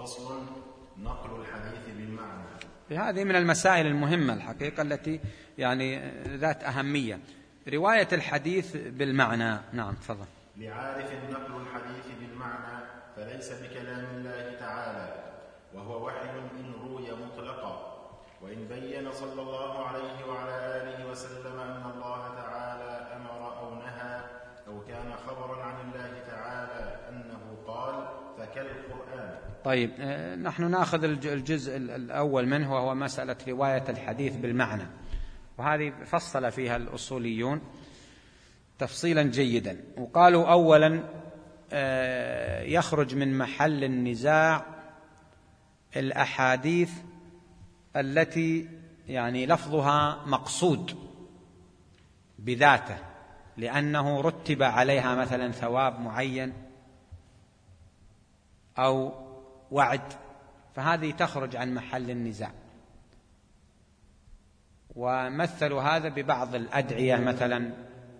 فصل: نقل الحديث بالمعنى. هذه من المسائل المهمة الحقيقة التي يعني ذات أهمية، رواية الحديث بالمعنى. نعم تفضل. لعارف نقل الحديث بالمعنى فليس بكلام الله تعالى، وهو وحي إن روي مطلقا، وإن بين صلى الله عليه وعلى آله وسلم أن الله تعالى أمر أو نهى أو كان خبرا عن الله تعالى أنه قال فكالقرآن. طيب، نحن نأخذ الجزء الأول منه وهو مسألة رواية الحديث بالمعنى، وهذه فصل فيها الأصوليون تفصيلا جيدا، وقالوا أولا يخرج من محل النزاع الأحاديث التي يعني لفظها مقصود بذاته لأنه رتب عليها مثلا ثواب معين أو وعد، فهذه تخرج عن محل النزاع. ومثلوا هذا ببعض الأدعية مثلا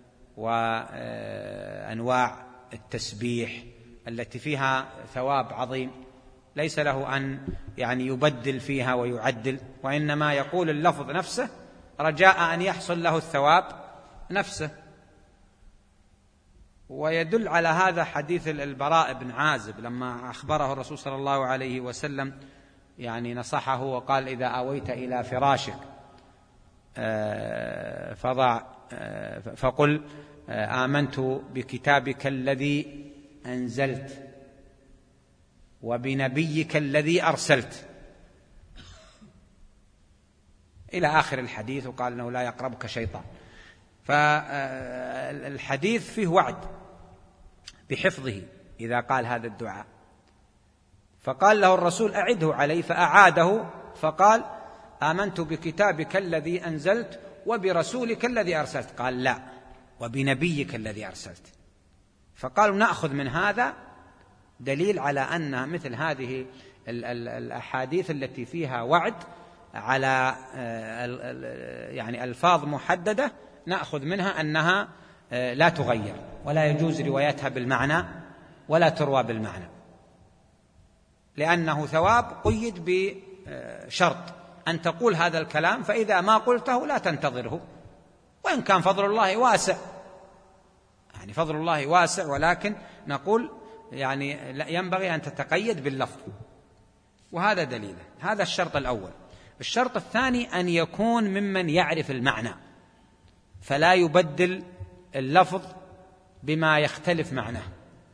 وأنواع التسبيح التي فيها ثواب عظيم، ليس له أن يعني يبدل فيها ويعدل، وإنما يقول اللفظ نفسه رجاء أن يحصل له الثواب نفسه. ويدل على هذا حديث البراء بن عازب لما أخبره الرسول صلى الله عليه وسلم، يعني نصحه وقال: إذا آويت إلى فراشك فقل آمنت بكتابك الذي أنزلت وبنبيك الذي أرسلت إلى آخر الحديث، وقال أنه لا يقربك شيطان. فالحديث فيه وعد بحفظه إذا قال هذا الدعاء، فقال له الرسول: أعده عليه، فأعاده فقال: آمنت بكتابك الذي أنزلت وبرسولك الذي أرسلت. قال: لا، وبنبيك الذي أرسلت. فقالوا: نأخذ من هذا دليل على أن مثل هذه الأحاديث التي فيها وعد على يعني ألفاظ محددة نأخذ منها أنها لا تغير ولا يجوز روايتها بالمعنى ولا تروى بالمعنى، لأنه ثواب قيد بشرط أن تقول هذا الكلام، فإذا ما قلته لا تنتظره، وإن كان فضل الله واسع، يعني فضل الله واسع، ولكن نقول يعني ينبغي أن تتقيد باللفظ، وهذا دليله. هذا الشرط الأول. الشرط الثاني أن يكون ممن يعرف المعنى، فلا يبدل اللفظ بما يختلف معناه،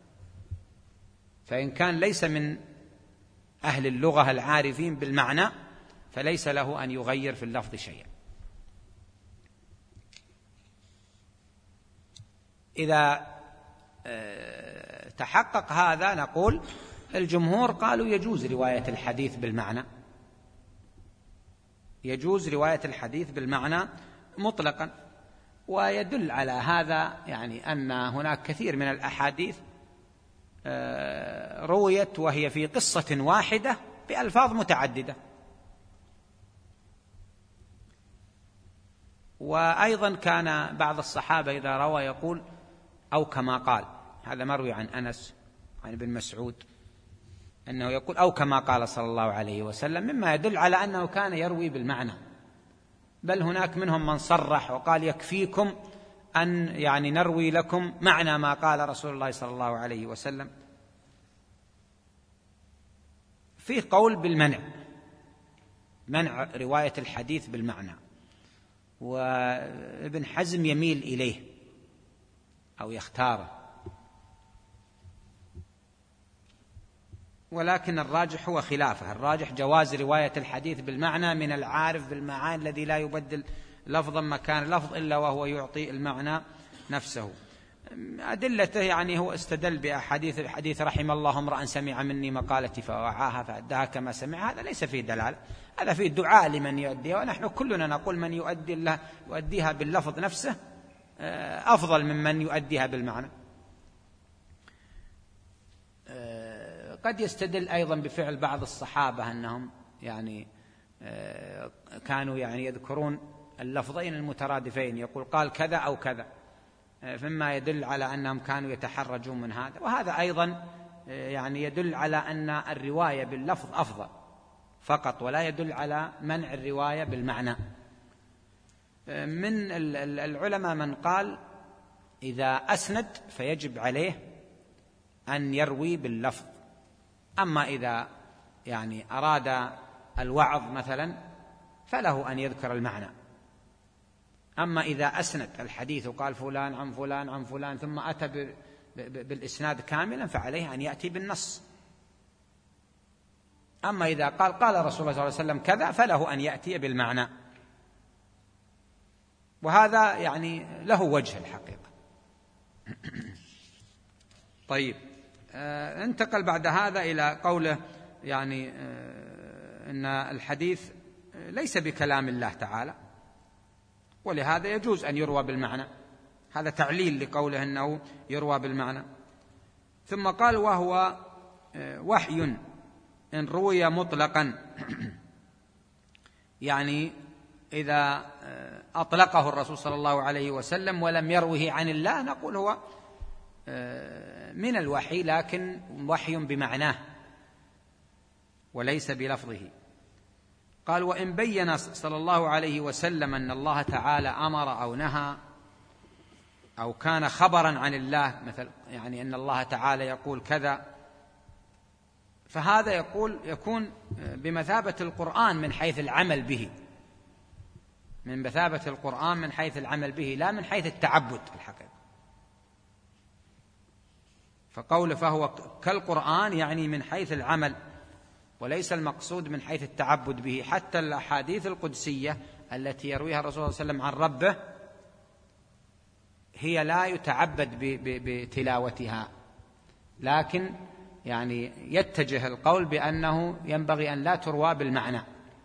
فإن كان ليس من أهل اللغة العارفين بالمعنى فليس له أن يغير في اللفظ شيئا. إذا تحقق هذا نقول الجمهور قالوا يجوز رواية الحديث بالمعنى، يجوز رواية الحديث بالمعنى مطلقا. ويدل على هذا يعني أن هناك كثير من الأحاديث رويت وهي في قصة واحدة بألفاظ متعددة. وأيضا كان بعض الصحابة إذا روى يقول: أو كما قال. هذا مروي عن أنس عن ابن مسعود أنه يقول: أو كما قال صلى الله عليه وسلم، مما يدل على أنه كان يروي بالمعنى. بل هناك منهم من صرح وقال: يكفيكم أن يعني نروي لكم معنى ما قال رسول الله صلى الله عليه وسلم. فيه قول بالمنع، منع رواية الحديث بالمعنى، وابن حزم يميل إليه أو يختاره، ولكن الراجح هو خلافه. الراجح جواز رواية الحديث بالمعنى من العارف بالمعاني الذي لا يبدل لفظا مكان لفظ إلا وهو يعطي المعنى نفسه. أدلته يعني هو استدل بأحاديث الحديث: رحم الله امرأ سمع مني مقالتي فوعاها فأداها كما سمع. هذا ليس فيه دلالة، هذا فيه دعاء لمن يؤديها، ونحن كلنا نقول من يؤديها باللفظ نفسه أفضل ممن يؤديها بالمعنى. قد يستدل أيضا بفعل بعض الصحابة أنهم يعني كانوا يعني يذكرون اللفظين المترادفين، يقول قال كذا أو كذا، فيما يدل على أنهم كانوا يتحرجون من هذا. وهذا أيضا يعني يدل على أن الرواية باللفظ أفضل فقط، ولا يدل على منع الرواية بالمعنى. من العلماء من قال إذا أسند فيجب عليه أن يروي باللفظ، أما إذا يعني أراد الوعظ مثلا فله أن يذكر المعنى. أما إذا أسند الحديث وقال فلان عن فلان عن فلان ثم أتى بالإسناد كاملا فعليه أن يأتي بالنص. أما إذا قال رسول الله صلى الله عليه وسلم كذا فله أن يأتي بالمعنى، وهذا يعني له وجه الحقيقة. طيب، انتقل بعد هذا إلى قوله يعني إن الحديث ليس بكلام الله تعالى، ولهذا يجوز أن يروى بالمعنى. هذا تعليل لقوله أنه يروى بالمعنى. ثم قال وهو وحي إن روي مطلقا، يعني إذا أطلقه الرسول صلى الله عليه وسلم ولم يروه عن الله نقول هو من الوحي، لكن وحي بمعناه وليس بلفظه. قال وإن بين صلى الله عليه وسلم أن الله تعالى أمر أو نهى أو كان خبرا عن الله، مثل يعني أن الله تعالى يقول كذا، فهذا يكون بمثابة القرآن من حيث العمل به، من مثابة القرآن من حيث العمل به، لا من حيث التعبد الحقيقة. فقوله فهو كالقرآن يعني من حيث العمل، وليس المقصود من حيث التعبد به. حتى الأحاديث القدسية التي يرويها الرسول صلى الله عليه وسلم عن ربه هي لا يتعبد بتلاوتها، لكن يعني يتجه القول بأنه ينبغي أن لا تروى بالمعنى.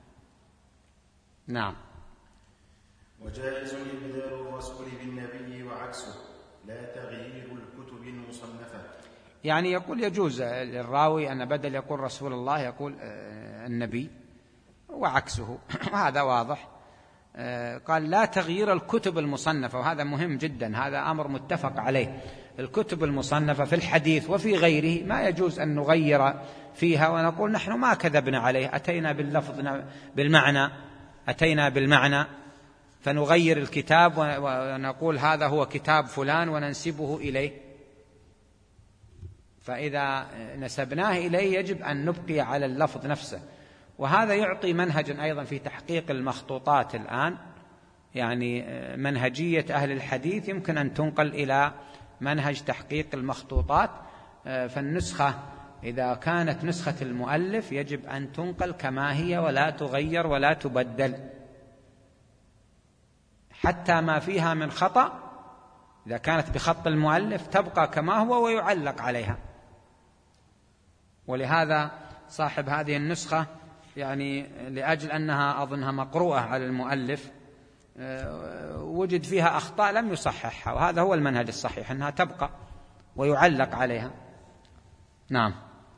نعم. وجائز إبدال الرسول بالنبي وعكسه، لا تغيير الكتب المصنفة. يعني يقول يجوز للراوي أن بدل يقول رسول الله يقول النبي وعكسه، وهذا واضح. قال لا تغيير الكتب المصنفة، وهذا مهم جدا، هذا أمر متفق عليه. الكتب المصنفة في الحديث وفي غيره ما يجوز أن نغير فيها ونقول نحن ما كذبنا عليه، أتينا باللفظ بالمعنى، أتينا بالمعنى، فنغير الكتاب ونقول هذا هو كتاب فلان وننسبه إليه. فإذا نسبناه إليه يجب أن نبقي على اللفظ نفسه. وهذا يعطي منهجا أيضا في تحقيق المخطوطات الآن، يعني منهجية أهل الحديث يمكن أن تنقل إلى منهج تحقيق المخطوطات. فالنسخة إذا كانت نسخة المؤلف يجب أن تنقل كما هي ولا تغير ولا تبدل، حتى ما فيها من خطأ إذا كانت بخط المؤلف تبقى كما هو ويعلق عليها. ولهذا صاحب هذه النسخة يعني لأجل أنها أظنها مقروءة على المؤلف وجد فيها أخطاء لم يصححها، وهذا هو المنهج الصحيح أنها تبقى ويعلق عليها. نعم.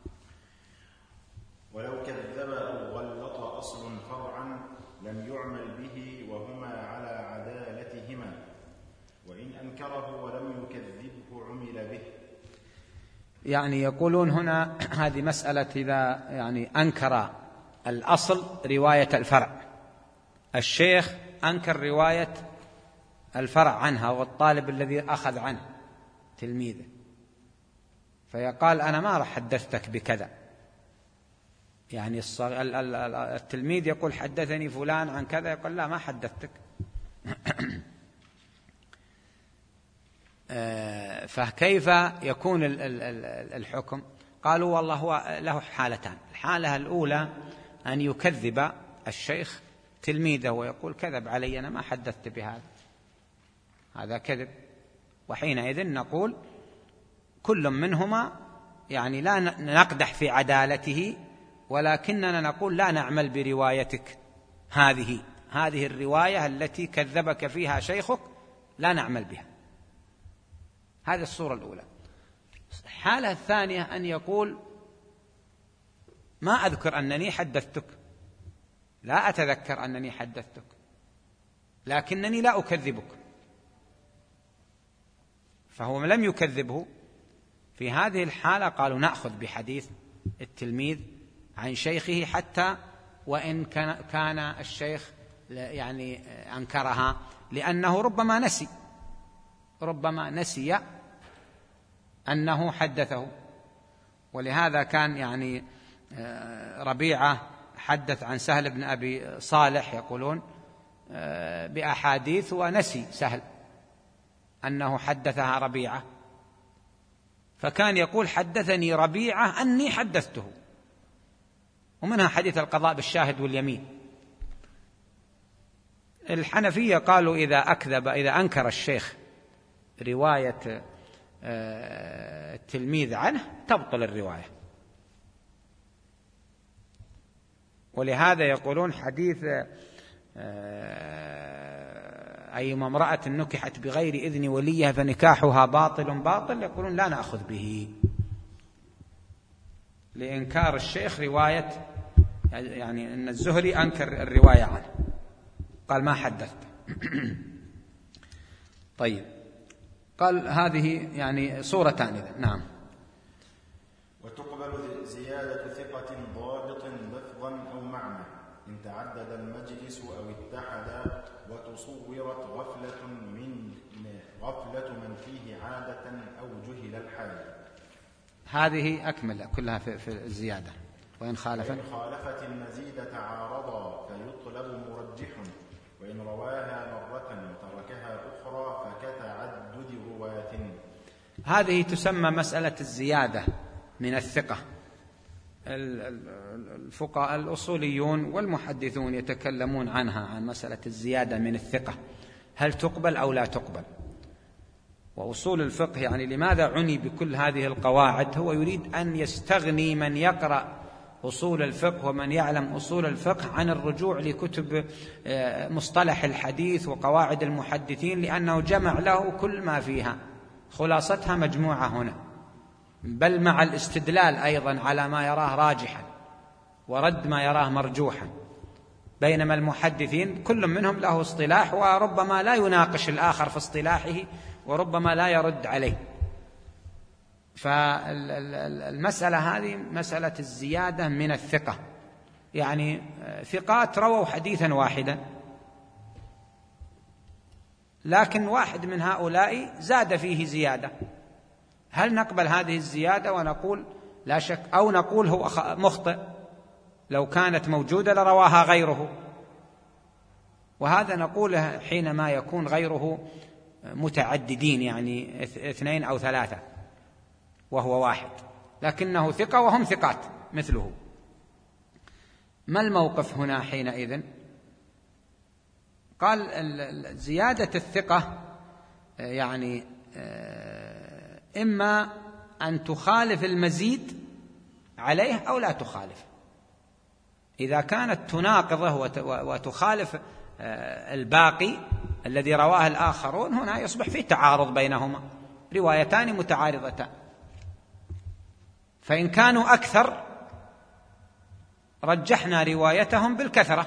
ولو كذب أو غلط أصل فرعا لم يعمل به وهما على عدالتهما، وإن أنكره ولم يكذبه عمل به. يعني يقولون هنا هذه مسألة إذا يعني أنكر الأصل رواية الفرع، الشيخ أنكر رواية الفرع عنها والطالب الذي أخذ عنه تلميذه، فيقال أنا ما راح حدثتك بكذا، يعني التلميذ يقول حدثني فلان عن كذا، يقول لا ما حدثتك. فكيف يكون الحكم؟ قالوا والله هو له حالتان. الحالة الأولى أن يكذب الشيخ تلميذه ويقول كذب علي أنا ما حدثت بهذا، هذا كذب، وحينئذ نقول كل منهما يعني لا نقدح في عدالته، ولكننا نقول لا نعمل بروايتك هذه الرواية التي كذبك فيها شيخك لا نعمل بها. هذه الصورة الأولى. الحالة الثانية أن يقول ما أذكر أنني حدثتك، لا أتذكر أنني حدثتك، لكنني لا أكذبك، فهو لم يكذبه في هذه الحالة قالوا نأخذ بحديث التلميذ عن شيخه حتى وإن كان الشيخ يعني أنكرها، لأنه ربما نسي أنه حدثه. ولهذا كان يعني ربيعة حدث عن سهل بن أبي صالح يقولون بأحاديث ونسي سهل أنه حدثها ربيعة، فكان يقول حدثني ربيعة أني حدثته، ومنها حديث القضاء بالشاهد واليمين. الحنفية قالوا إذا أنكر الشيخ رواية التلميذ عنه تبطل الرواية، ولهذا يقولون حديث أيما امرأة نكحت بغير إذن وليها فنكاحها باطل، يقولون لا نأخذ به لإنكار الشيخ رواية، يعني أن الزهري أنكر الرواية عنه قال ما حدثت. طيب، قال هذه يعني صورتان. نعم. وتقبل زيادة ثقة ضابط لفظا أو معنى إن تعدد المجلس أو اتحد وتصورت غفلة من فيه عادة أو جهل الحال. هذه أكمل كلها في الزيادة. وإن خالفت المزيد تعارضا فيطلب مرجح، وإن رواها مرة وتركها أخرى فكتعدد رواة. هذه تسمى مسألة الزيادة من الثقة. الفقهاء الأصوليون والمحدثون يتكلمون عنها، عن مسألة الزيادة من الثقة، هل تقبل أو لا تقبل. وأصول الفقه يعني لماذا عني بكل هذه القواعد؟ هو يريد أن يستغني من يقرأ أصول الفقه ومن يعلم أصول الفقه عن الرجوع لكتب مصطلح الحديث وقواعد المحدثين، لأنه جمع له كل ما فيها، خلاصتها مجموعة هنا، بل مع الاستدلال أيضا على ما يراه راجحا ورد ما يراه مرجوحا. بينما المحدثين كل منهم له اصطلاح، وربما لا يناقش الآخر في اصطلاحه وربما لا يرد عليه. فالمسألة هذه مسألة الزيادة من الثقة، يعني ثقات رووا حديثا واحدا، لكن واحد من هؤلاء زاد فيه زيادة، هل نقبل هذه الزيادة ونقول لا شك، أو نقول هو مخطئ لو كانت موجودة لرواها غيره؟ وهذا نقوله حينما يكون غيره متعددين، يعني 2 أو 3 وهو واحد، لكنه ثقة وهم ثقات مثله. ما الموقف هنا حينئذ؟ قال زيادة الثقة يعني إما أن تخالف المزيد عليه أو لا تخالف. إذا كانت تناقضه وتخالف الباقي الذي رواه الآخرون، هنا يصبح فيه تعارض بينهما، روايتان متعارضتان. فإن كانوا أكثر رجحنا روايتهم بالكثرة،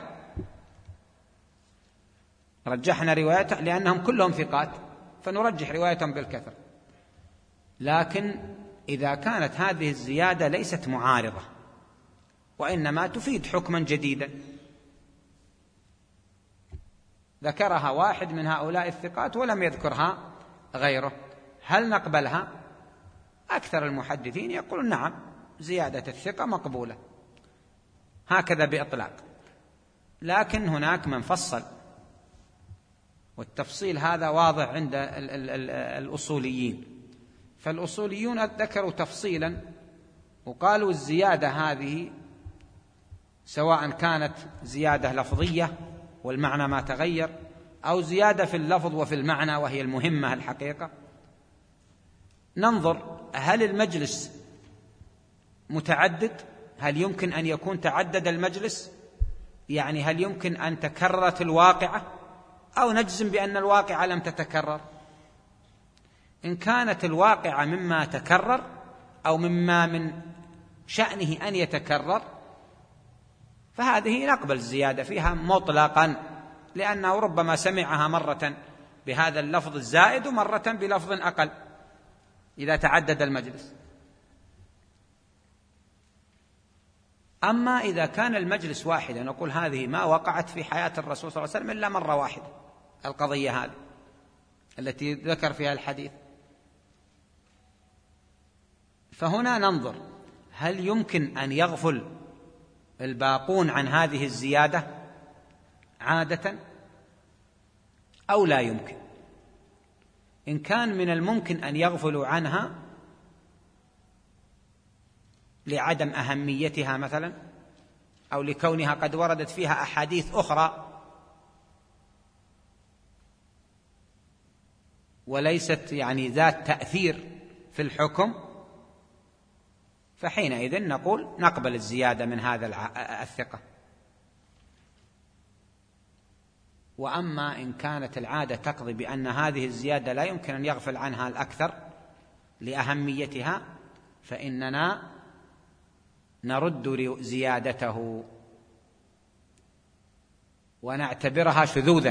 رجحنا روايتهم لأنهم كلهم ثقات فنرجح روايتهم بالكثرة. لكن إذا كانت هذه الزيادة ليست معارضة وإنما تفيد حكما جديدا، ذكرها واحد من هؤلاء الثقات ولم يذكرها غيره، هل نقبلها؟ أكثر المحدثين يقولون نعم، زيادة الثقة مقبولة هكذا بإطلاق. لكن هناك من فصل، والتفصيل هذا واضح عند الأصوليين. فالأصوليون ذكروا تفصيلا وقالوا الزيادة هذه سواء كانت زيادة لفظية والمعنى ما تغير، أو زيادة في اللفظ وفي المعنى وهي المهمة الحقيقة، ننظر هل المجلس متعدد، هل يمكن أن يكون تعدد المجلس، يعني هل يمكن أن تكررت الواقعة، أو نجزم بأن الواقعة لم تتكرر. إن كانت الواقعة مما تكرر أو مما من شأنه أن يتكرر فهذه نقبل الزيادة فيها مطلقا، لأنه ربما سمعها مرة بهذا اللفظ الزائد ومرة بلفظ أقل. إذا تعدد المجلس. أما إذا كان المجلس واحدا، نقول هذه ما وقعت في حياة الرسول صلى الله عليه وسلم إلا مرة واحدة، القضية هذه التي ذكر فيها الحديث، فهنا ننظر هل يمكن أن يغفل الباقون عن هذه الزيادة عادة أو لا يمكن. إن كان من الممكن أن يغفلوا عنها لعدم أهميتها مثلا، أو لكونها قد وردت فيها أحاديث أخرى وليست يعني ذات تأثير في الحكم، فحينئذ نقول نقبل الزيادة من هذا الثقة. وأما إن كانت العادة تقضي بأن هذه الزيادة لا يمكن أن يغفل عنها الأكثر لأهميتها، فإننا نرد زيادته ونعتبرها شذوذا،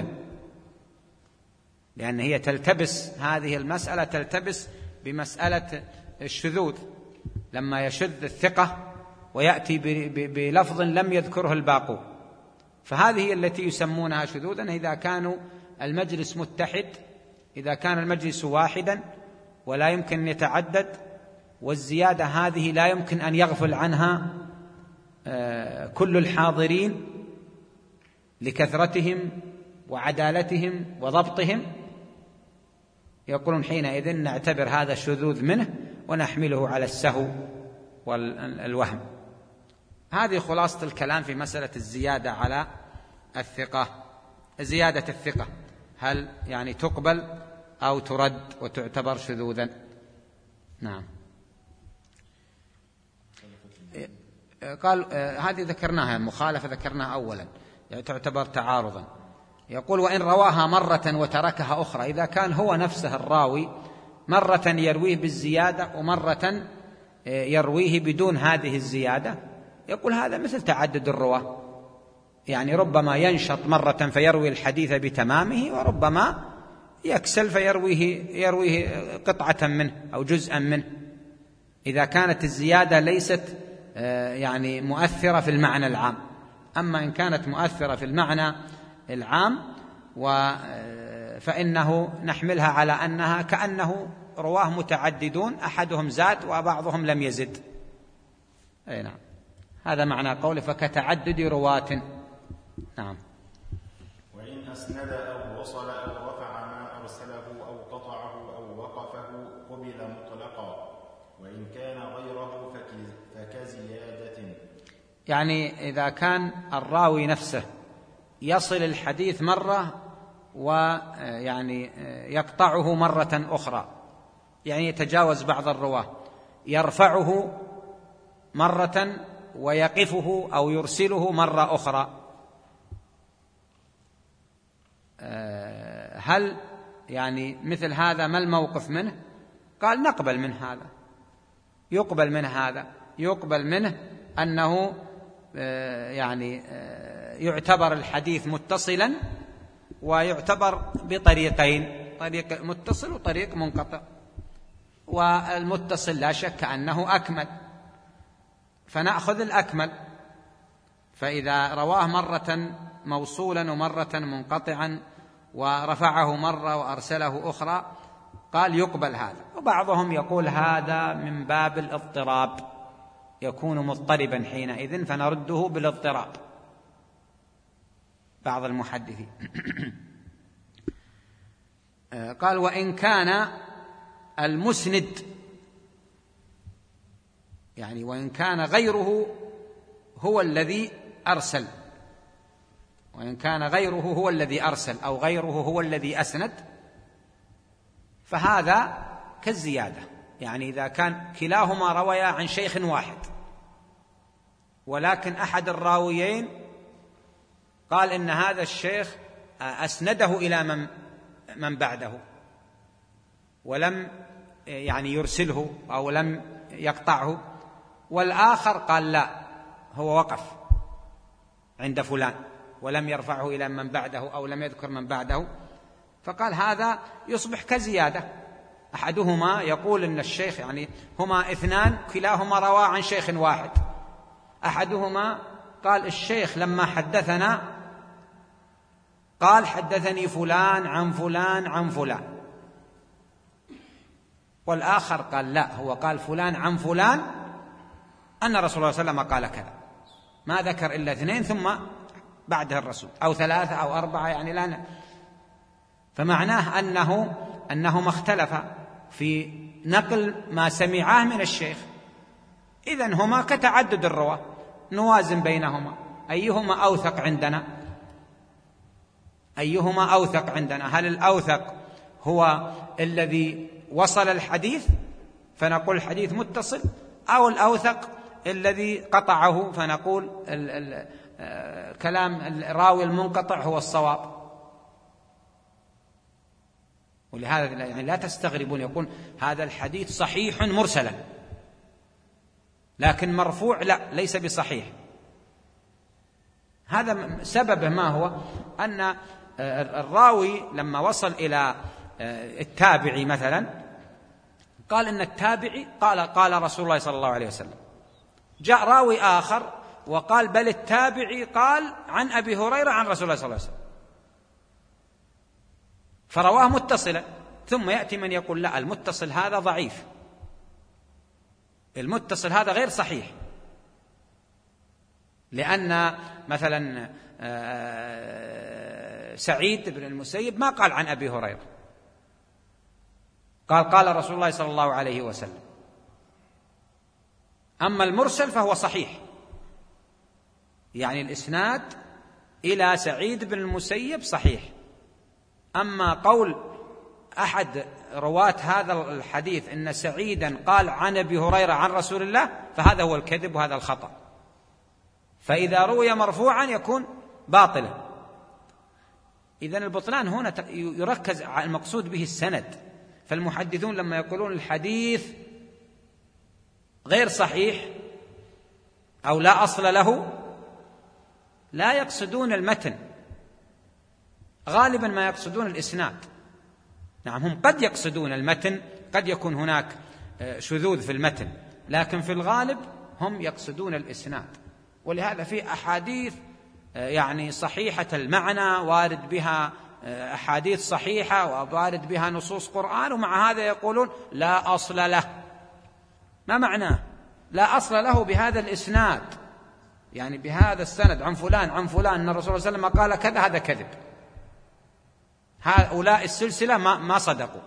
لأن هي تلتبس، هذه المسألة تلتبس بمسألة الشذوذ، لما يشذ الثقة ويأتي بلفظ لم يذكره الباقون، فهذه هي التي يسمونها شذوذا إذا كانوا المجلس متحد، إذا كان المجلس واحدا ولا يمكن أن يتعدد، والزيادة هذه لا يمكن أن يغفل عنها كل الحاضرين لكثرتهم وعدالتهم وضبطهم، يقولون حينئذ نعتبر هذا الشذوذ منه ونحمله على السهو والوهم. هذه خلاصة الكلام في مسألة الزيادة على الثقة. زيادة الثقة هل يعني تقبل أو ترد وتعتبر شذوذا؟ نعم. قال هذه ذكرناها، مخالفة ذكرناها أولا، يعني تعتبر تعارضا. يقول وإن رواها مرة وتركها أخرى، إذا كان هو نفسه الراوي مرة يرويه بالزيادة ومرة يرويه بدون هذه الزيادة، يقول هذا مثل تعدد الرواة، يعني ربما ينشط مرة فيروي الحديث بتمامه، وربما يكسل فيرويه قطعة منه أو جزءا منه، إذا كانت الزيادة ليست يعني مؤثرة في المعنى العام. أما إن كانت مؤثرة في المعنى العام فإنه نحملها على أنها كأنه رواه متعددون، أحدهم زاد وبعضهم لم يزد. أي نعم، هذا معنى قوله فكتعدد رواة. نعم. وإن أسند أو وصل أو رفع ما أرسله أو قطعه أو وقفه قبل مطلقا، وإن كان غيره فكزيادة. يعني إذا كان الراوي نفسه يصل الحديث مرة ويعني يقطعه مرة أخرى، يعني يتجاوز بعض الرواة، يرفعه مرة ويقفه أو يرسله مرة أخرى، هل يعني مثل هذا ما الموقف منه؟ قال نقبل من هذا، يقبل من هذا، يقبل منه أنه يعني يعتبر الحديث متصلا، ويعتبر بطريقين، طريق متصل وطريق منقطع، والمتصل لا شك أنه أكمل، فنأخذ الأكمل. فإذا رواه مرة موصولا ومرة منقطعا ورفعه مرة وأرسله أخرى، قال يقبل هذا. وبعضهم يقول هذا من باب الاضطراب، يكون مضطربا حينئذ فنرده بالاضطراب، بعض المحدثين. قال وإن كان المسند، يعني وإن كان غيره هو الذي أرسل، وإن كان غيره هو الذي أرسل أو غيره هو الذي أسند، فهذا كالزيادة. يعني إذا كان كلاهما رويا عن شيخ واحد، ولكن أحد الراويين قال إن هذا الشيخ أسنده إلى من بعده ولم يعني يرسله أو لم يقطعه، والآخر قال لا، هو وقف عند فلان ولم يرفعه إلى من بعده أو لم يذكر من بعده، فقال هذا يصبح كزيادة، أحدهما يقول إن الشيخ يعني هما اثنان كلاهما روى عن شيخ واحد، أحدهما قال الشيخ لما حدثنا قال حدثني فلان عن فلان عن فلان، والآخر قال لا، هو قال فلان عن فلان أن رسول الله صلى الله عليه وسلم قال كذا، ما ذكر إلا اثنين ثم بعدها الرسول، أو ثلاثة أو أربعة، يعني لا. فمعناه أنهما اختلفا في نقل ما سمعاه من الشيخ. إذن هما كتعدد الرواة، نوازن بينهما أيهما أوثق عندنا، أيهما أوثق عندنا. هل الأوثق هو الذي وصل الحديث فنقول الحديث متصل، أو الأوثق الذي قطعه فنقول كلام الراوي المنقطع هو الصواب؟ ولهذا يعني لا تستغربون، يقول هذا الحديث صحيح مرسلا، لكن مرفوع لا، ليس بصحيح. هذا سببه ما هو؟ أن الراوي لما وصل إلى التابعي مثلا قال إن التابعي قال رسول الله صلى الله عليه وسلم، جاء راوي آخر وقال بل التابعي قال عن أبي هريرة عن رسول الله صلى الله عليه وسلم، فرواه متصلا. ثم يأتي من يقول لا، المتصل هذا ضعيف، المتصل هذا غير صحيح، لأن مثلا سعيد بن المسيب ما قال عن أبي هريرة، قال رسول الله صلى الله عليه وسلم. أما المرسل فهو صحيح، يعني الإسناد إلى سعيد بن المسيب صحيح. أما قول أحد رواة هذا الحديث إن سعيدا قال عن أبي هريرة عن رسول الله فهذا هو الكذب وهذا الخطأ. فإذا روي مرفوعا يكون باطلا. إذن البطلان هنا يركز على المقصود به السند. فالمحدثون لما يقولون الحديث غير صحيح أو لا أصل له لا يقصدون المتن، غالبا ما يقصدون الإسناد. نعم، هم قد يقصدون المتن، قد يكون هناك شذوذ في المتن، لكن في الغالب هم يقصدون الإسناد. ولهذا في أحاديث يعني صحيحة المعنى وارد بها أحاديث صحيحة ووارد بها نصوص قرآن، ومع هذا يقولون لا أصل له. ما معناه لا أصل له بهذا الإسناد؟ يعني بهذا السند عن فلان عن فلان أن الرسول صلى الله عليه وسلم قال كذا، هذا كذب. هؤلاء السلسلة ما صدقوا.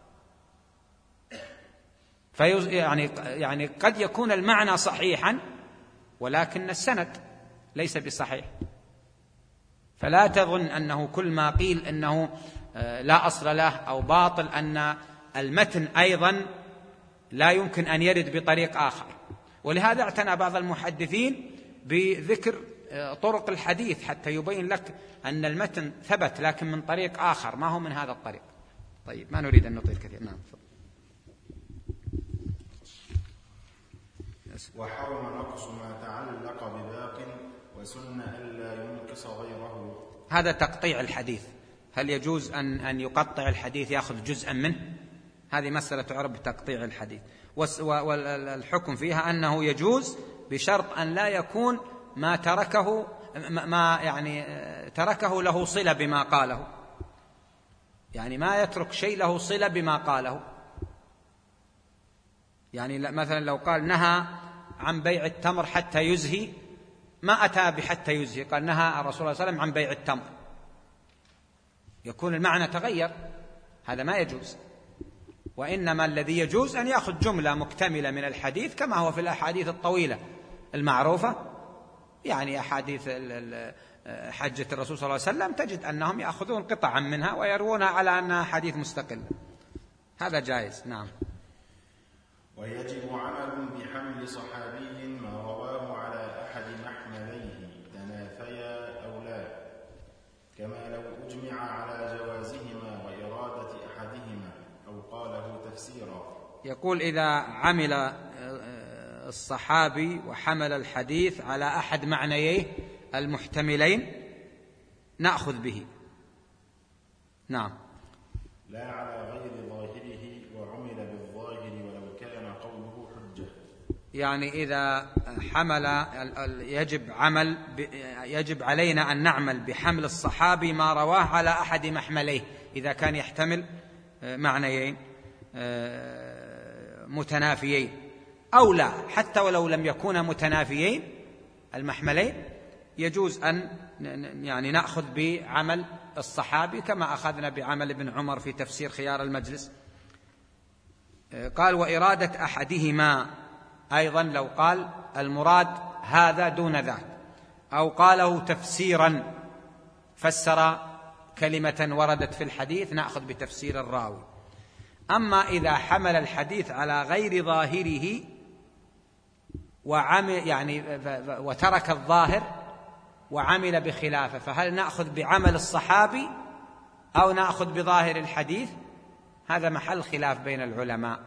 يعني قد يكون المعنى صحيحا ولكن السند ليس بصحيح. فلا تظن أنه كل ما قيل أنه لا أصل له أو باطل أن المتن أيضا لا يمكن أن يرد بطريق آخر. ولهذا اعتنى بعض المحدثين بذكر طرق الحديث حتى يبين لك أن المتن ثبت لكن من طريق آخر ما هو من هذا الطريق. طيب، ما نريد أن نطيل كثير. نعم. وحرم نقص ما تعلق بباق وسن ألا ينقص غيره. هذا تقطيع الحديث. هل يجوز أن يقطع الحديث يأخذ جزءا منه؟ هذه مسألة تعرف بتقطيع الحديث، والحكم فيها أنه يجوز بشرط أن لا يكون ما تركه له صلة بما قاله، يعني ما يترك شيء له صلة بما قاله. يعني مثلا لو قال نهى عن بيع التمر حتى يزهي، ما أتى بحتى يزهي، قال نهى الرسول صلى الله عليه وسلم عن بيع التمر، يكون المعنى تغير، هذا ما يجوز. وإنما الذي يجوز أن يأخذ جملة مكتملة من الحديث كما هو في الأحاديث الطويلة المعروفة، يعني أحاديث حجة الرسول صلى الله عليه وسلم تجد أنهم يأخذون قطعا منها ويروونها على أنها حديث مستقل، هذا جائز. نعم. ويجب عمل بحمل صحابي ما رواه على أحد محمليه تنافيا أو لا، كما لو أجمع على جوازهما وإرادة أحدهما أو قاله تفسيرا. يقول إذا عمل الصحابي وحمل الحديث على أحد معنييه المحتملين نأخذ به. نعم. لا على غير ظاهره وعمل يعني إذا حمل يجب علينا أن نعمل بحمل الصحابي ما رواه على أحد محمليه إذا كان يحتمل معنيين متنافيين، أو لا، حتى ولو لم يكونا متنافيين المحملين يجوز أن يعني نأخذ بعمل الصحابي كما أخذنا بعمل ابن عمر في تفسير خيار المجلس. قال وإرادة أحدهما، أيضا لو قال المراد هذا دون ذاك، أو قاله تفسيرا فسر كلمة وردت في الحديث نأخذ بتفسير الراوي. أما إذا حمل الحديث على غير ظاهره وترك الظاهر وعمل بخلافه، فهل نأخذ بعمل الصحابي أو نأخذ بظاهر الحديث؟ هذا محل خلاف بين العلماء،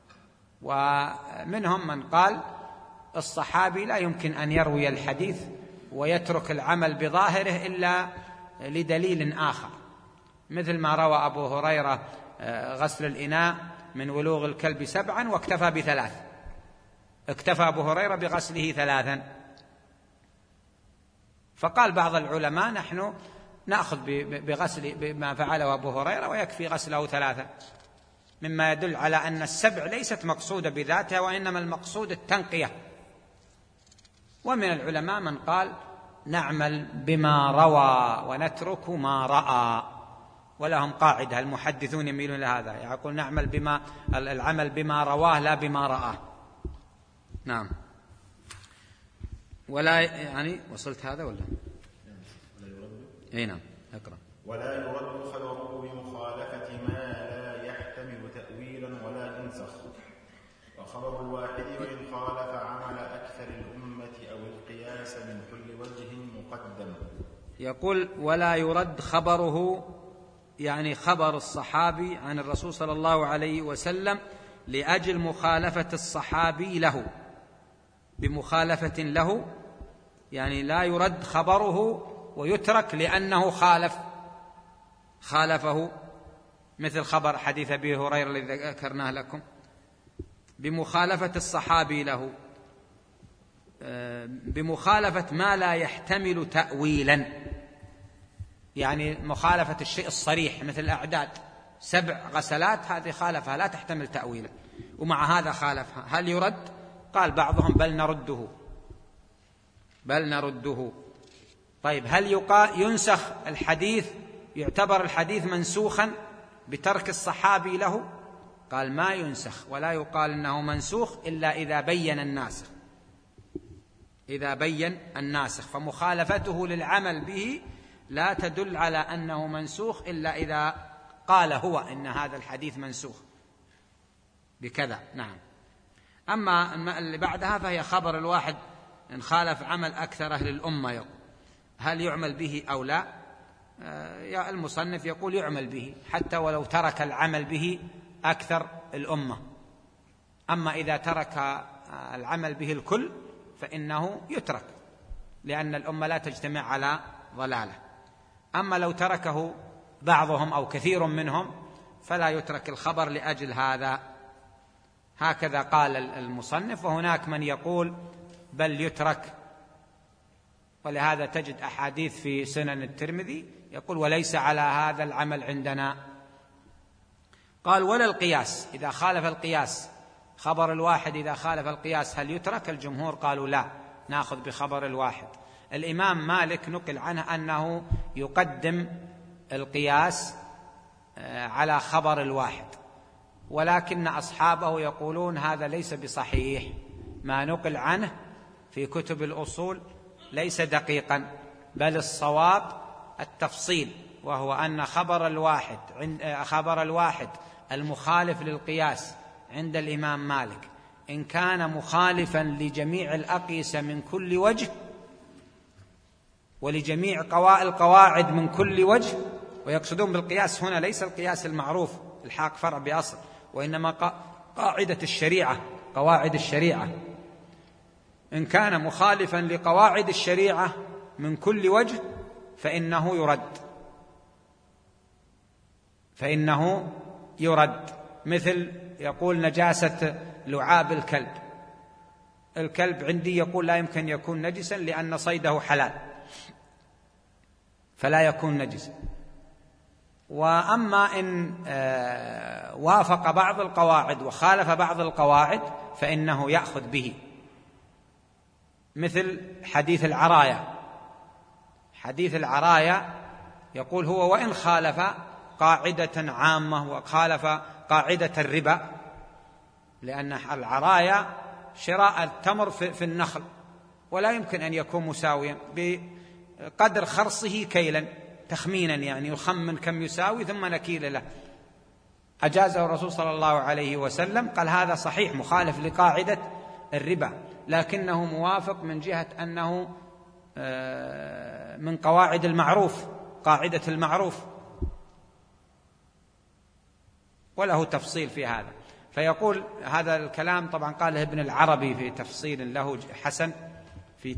ومنهم من قال الصحابي لا يمكن أن يروي الحديث ويترك العمل بظاهره إلا لدليل آخر، مثل ما روى أبو هريرة غسل الإناء من ولوغ الكلب 7 واكتفى ب3، اكتفى أبو هريرة بغسله 3. فقال بعض العلماء نحن نأخذ بغسل بما فعله أبو هريرة ويكفي غسله 3، مما يدل على أن السبع ليست مقصودة بذاتها وإنما المقصود التنقية. ومن العلماء من قال نعمل بما روى ونترك ما رأى، ولهم قاعدة المحدثون يميلون لهذا، يقول نعمل العمل بما رواه لا بما رآه. نعم. ولا يعني وصلت هذا ولا؟ اي نعم اقرأ. ولا يرد خبره بمخالفة ما لا يحتمل تأويلا ولا ينسخ، وخبر الواحد وإن خالف عمل أكثر الأمة أو القياس من كل وجه مقدم. يقول ولا يرد خبره، يعني خبر الصحابي عن الرسول صلى الله عليه وسلم لأجل مخالفة الصحابي له بمخالفة له، يعني لا يرد خبره ويترك لأنه خالفه، مثل خبر حديث أبي هريرة الذي ذكرناه لكم، بمخالفة الصحابي له بمخالفة ما لا يحتمل تأويلا، يعني مخالفة الشيء الصريح مثل الأعداد 7 غسلات، هذه خالفها لا تحتمل تأويلا ومع هذا خالفها، هل يرد؟ قال بعضهم بل نرده. طيب هل ينسخ الحديث، يعتبر الحديث منسوخا بترك الصحابي له؟ قال ما ينسخ ولا يقال إنه منسوخ إلا إذا بين الناسخ، فمخالفته للعمل به لا تدل على أنه منسوخ إلا إذا قال هو إن هذا الحديث منسوخ بكذا. نعم. أما اللي بعدها فهي خبر الواحد إن خالف عمل أكثر أهل الأمة، هل يعمل به أو لا؟ المصنف يقول يعمل به حتى ولو ترك العمل به أكثر الأمة. أما إذا ترك العمل به الكل فإنه يترك، لأن الأمة لا تجتمع على ضلالة. أما لو تركه بعضهم أو كثير منهم فلا يترك الخبر لأجل هذا. هكذا قال المصنف، وهناك من يقول بل يترك، ولهذا تجد أحاديث في سنن الترمذي يقول وليس على هذا العمل عندنا. قال ولا القياس، إذا خالف القياس خبر الواحد إذا خالف القياس هل يترك؟ الجمهور قالوا لا، نأخذ بخبر الواحد. الإمام مالك نقل عنه أنه يقدم القياس على خبر الواحد، ولكن أصحابه يقولون هذا ليس بصحيح، ما نقل عنه في كتب الأصول ليس دقيقا، بل الصواب التفصيل، وهو أن خبر الواحد المخالف للقياس عند الإمام مالك إن كان مخالفا لجميع الأقيسة من كل وجه ولجميع القواعد من كل وجه، ويقصدون بالقياس هنا ليس القياس المعروف الحاق فرع بأصل، وإنما قواعد الشريعة، إن كان مخالفا لقواعد الشريعة من كل وجه فإنه يرد، مثل يقول نجاسة لعاب الكلب، الكلب عندي يقول لا يمكن يكون نجسا لأن صيده حلال فلا يكون نجسا. وأما إن وافق بعض القواعد وخالف بعض القواعد فإنه يأخذ به، مثل حديث العرايا. حديث العرايا يقول هو وإن خالف قاعدة عامة وخالف قاعدة الربا، لأن العرايا شراء التمر في النخل ولا يمكن أن يكون مساويا بقدر خرصه كيلا تخمينا، يعني يخمن كم يساوي ثم نكيل له. أجازه الرسول صلى الله عليه وسلم، قال هذا صحيح مخالف لقاعدة الربا لكنه موافق من جهة أنه من قواعد المعروف، قاعدة المعروف، وله تفصيل في هذا. فيقول هذا الكلام طبعا قاله ابن العربي في تفصيل له حسن في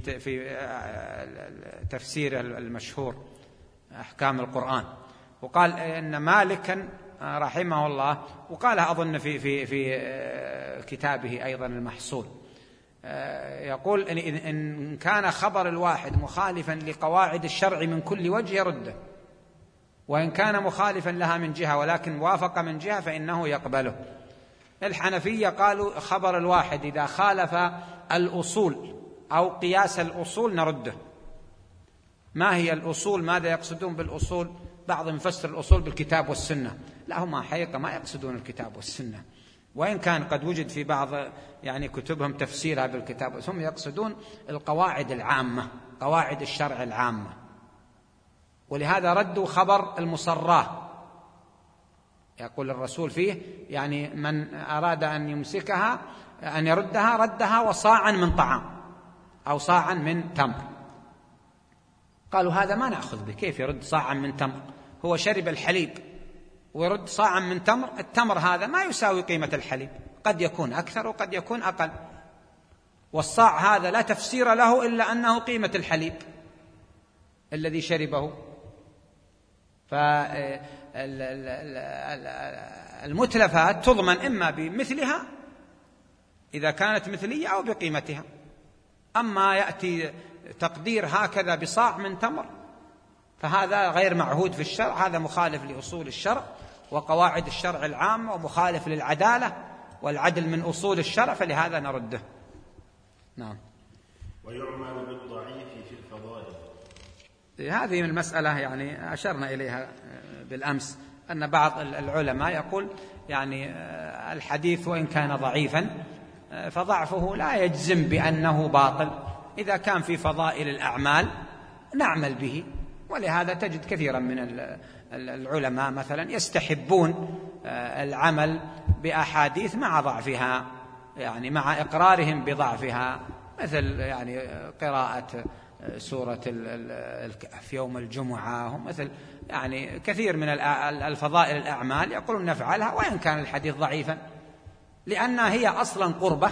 تفسير المشهور أحكام القرآن، وقال إن مالكا رحمه الله، وقالها أظن في كتابه أيضا المحصول، يقول إن كان خبر الواحد مخالفا لقواعد الشرع من كل وجه يرده، وإن كان مخالفا لها من جهة ولكن وافق من جهة فإنه يقبله. الحنفية قالوا خبر الواحد إذا خالف الأصول أو قياس الأصول نرده. ما هي الأصول؟ ماذا يقصدون بالأصول؟ بعضهم يفسر الأصول بالكتاب والسنة، لا، هم حقيقة ما يقصدون الكتاب والسنة، وإن كان قد وجد في بعض يعني كتبهم تفسيرها بالكتاب، هم يقصدون القواعد العامة، قواعد الشرع العامة. ولهذا ردوا خبر المصراه، يقول الرسول فيه يعني من أراد أن يمسكها أن يردها ردها وصاعا من طعام أو صاعا من تمر. قالوا هذا ما نأخذ به، كيف يرد صاعا من تمر؟ هو شرب الحليب ويرد صاعا من تمر، التمر هذا ما يساوي قيمة الحليب، قد يكون أكثر وقد يكون أقل، والصاع هذا لا تفسير له إلا أنه قيمة الحليب الذي شربه. فالمتلفات تضمن إما بمثلها إذا كانت مثلية أو بقيمتها. أما يأتي تقدير هكذا بصاع من تمر فهذا غير معهود في الشرع، هذا مخالف لأصول الشرع وقواعد الشرع العامة ومخالف للعدالة، والعدل من أصول الشرع، فلهذا نرده. نعم. ويعمل بالضعيف في الفضائل. هذه من المسألة يعني أشرنا إليها بالأمس، أن بعض العلماء يقول يعني الحديث وإن كان ضعيفا فضعفه لا يجزم بأنه باطل، إذا كان في فضائل الأعمال نعمل به. ولهذا تجد كثيرا من العلماء مثلا يستحبون العمل بأحاديث مع ضعفها، يعني مع إقرارهم بضعفها، مثل يعني قراءة سورة الكهف يوم الجمعة، مثل يعني كثير من الفضائل الأعمال يقولون نفعلها وإن كان الحديث ضعيفا، لأنها هي أصلا قربة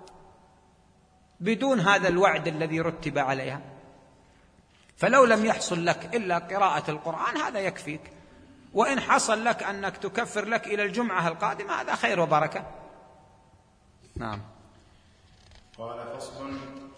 بدون هذا الوعد الذي رتب عليها. فلو لم يحصل لك إلا قراءة القرآن هذا يكفيك، وإن حصل لك أنك تكفر لك إلى الجمعة القادمة هذا خير وبركة. نعم. قال فصل: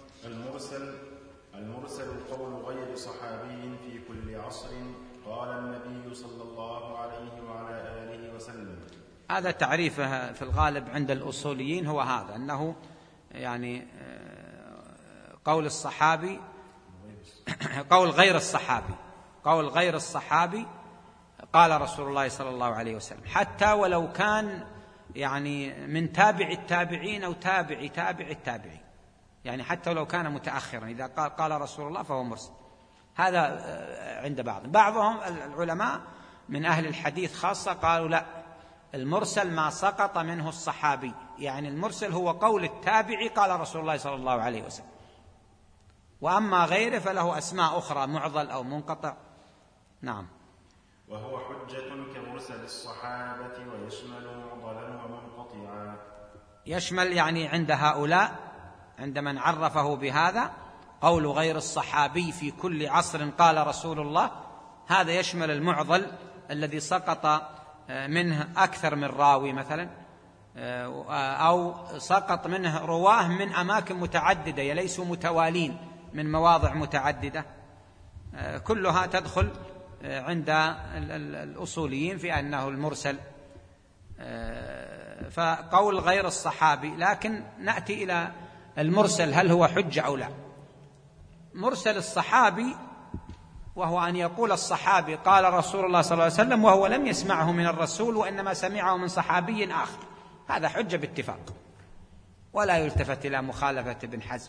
المرسل القول غير صحابي في كل عصر، قال النبي صلى الله عليه وعلى آله وسلم. هذا تعريفه في الغالب عند الأصوليين هو هذا، أنه يعني قول الصحابي، قول غير الصحابي، قول غير الصحابي قال رسول الله صلى الله عليه وسلم، حتى ولو كان يعني من تابع التابعين أو تابع التابعين، يعني حتى ولو كان متأخرا إذا قال رسول الله فهو مرسل. هذا عند بعضهم العلماء من أهل الحديث خاصة قالوا لا، المرسل ما سقط منه الصحابي، يعني المرسل هو قول التابعي قال رسول الله صلى الله عليه وسلم، وأما غيره فله أسماء أخرى، معضل أو منقطع. نعم. وهو حجة كمرسل الصحابة ويشمل معضلا ومنقطعا. يشمل يعني عند هؤلاء، عند من عرفه بهذا قول غير الصحابي في كل عصر قال رسول الله، هذا يشمل المعضل الذي سقط منه أكثر من راوي مثلا، أو سقط منه رواه من أماكن متعددة ليسوا متوالين من مواضع متعددة، كلها تدخل عند الأصوليين في أنه المرسل. فقول غير الصحابي. لكن نأتي إلى المرسل، هل هو حجة أو لا؟ مرسل الصحابي وهو أن يقول الصحابي قال رسول الله صلى الله عليه وسلم وهو لم يسمعه من الرسول وإنما سمعه من صحابي آخر، هذا حجة باتفاق، ولا يلتفت إلى مخالفة ابن حزم.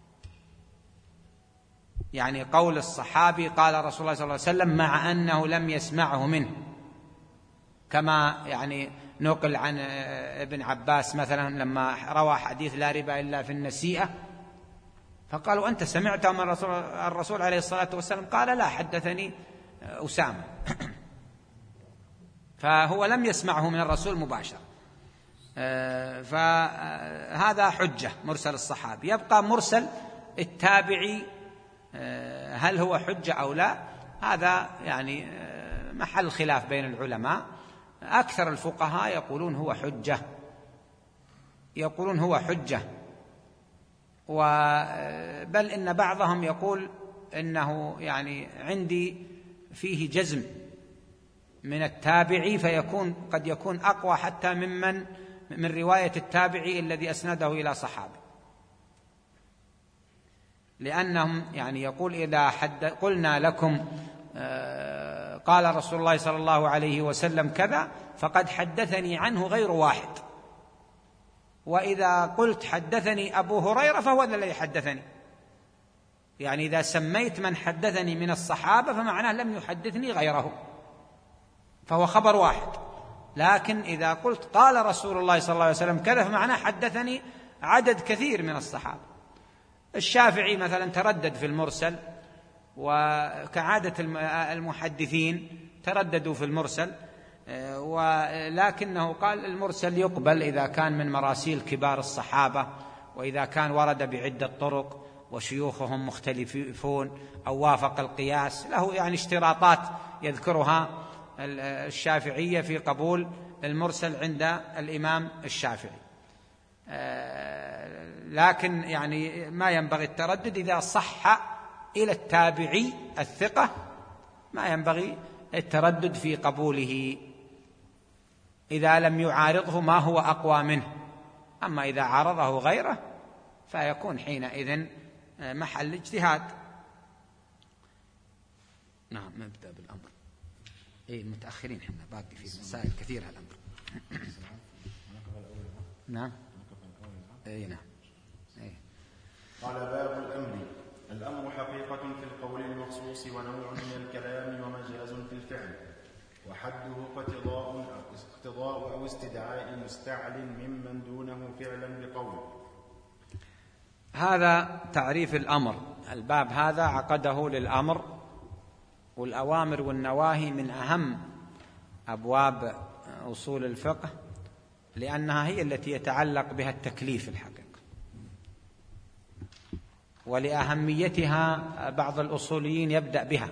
يعني قول الصحابي قال رسول الله صلى الله عليه وسلم مع أنه لم يسمعه منه، كما يعني نقل عن ابن عباس مثلا لما روى حديث لا ربا إلا في النسيئة، فقالوا أنت سمعته من الرسول عليه الصلاة والسلام؟ قال لا، حدثني أسامة. فهو لم يسمعه من الرسول مباشرة، فهذا حجة مرسل الصحابي. يبقى مرسل التابعي، هل هو حجة أو لا؟ هذا يعني محل خلاف بين العلماء. أكثر الفقهاء يقولون هو حجة، يقولون هو حجة، بل إن بعضهم يقول إنه يعني عندي فيه جزم من التابعي، فيكون قد يكون أقوى حتى من رواية التابعي الذي أسنده إلى صحابي، لأنهم يعني يقول إذا قلنا لكم قال رسول الله صلى الله عليه وسلم كذا فقد حدثني عنه غير واحد، وإذا قلت حدثني أبو هريرة فهو الذي حدثني. يعني إذا سميت من حدثني من الصحابة فمعناه لم يحدثني غيره، فهو خبر واحد. لكن إذا قلت قال رسول الله صلى الله عليه وسلم كذا فمعناه حدثني عدد كثير من الصحابة. الشافعي مثلا تردد في المرسل، وكعادة المحدثين ترددوا في المرسل، ولكنه قال المرسل يقبل إذا كان من مراسيل كبار الصحابة، وإذا كان ورد بعدة طرق وشيوخهم مختلفون أو وافق القياس، له يعني اشتراطات يذكرها الشافعية في قبول المرسل عند الإمام الشافعي. لكن يعني ما ينبغي التردد إذا صح إلى التابعي الثقة، ما ينبغي التردد في قبوله إذا لم يعارضه ما هو أقوى منه. أما إذا عارضه غيره فيكون حينئذ محل اجتهاد. نعم، نبدأ بالأمر. متأخرين حنا، باقي في مسائل كثيرة الأمر. نعم. نعم. قال باب الأمر حقيقة في القول المخصوص ونوع من الكلام ومجاز في الفعل، وحده اقتضاء أو استدعاء مستعل ممن دونه فعلا بقول. هذا تعريف الأمر. الباب هذا عقده للأمر، والأوامر والنواهي من أهم أبواب أصول الفقه، لأنها هي التي يتعلق بها التكليف الحقيقة. ولأهميتها بعض الأصوليين يبدأ بها.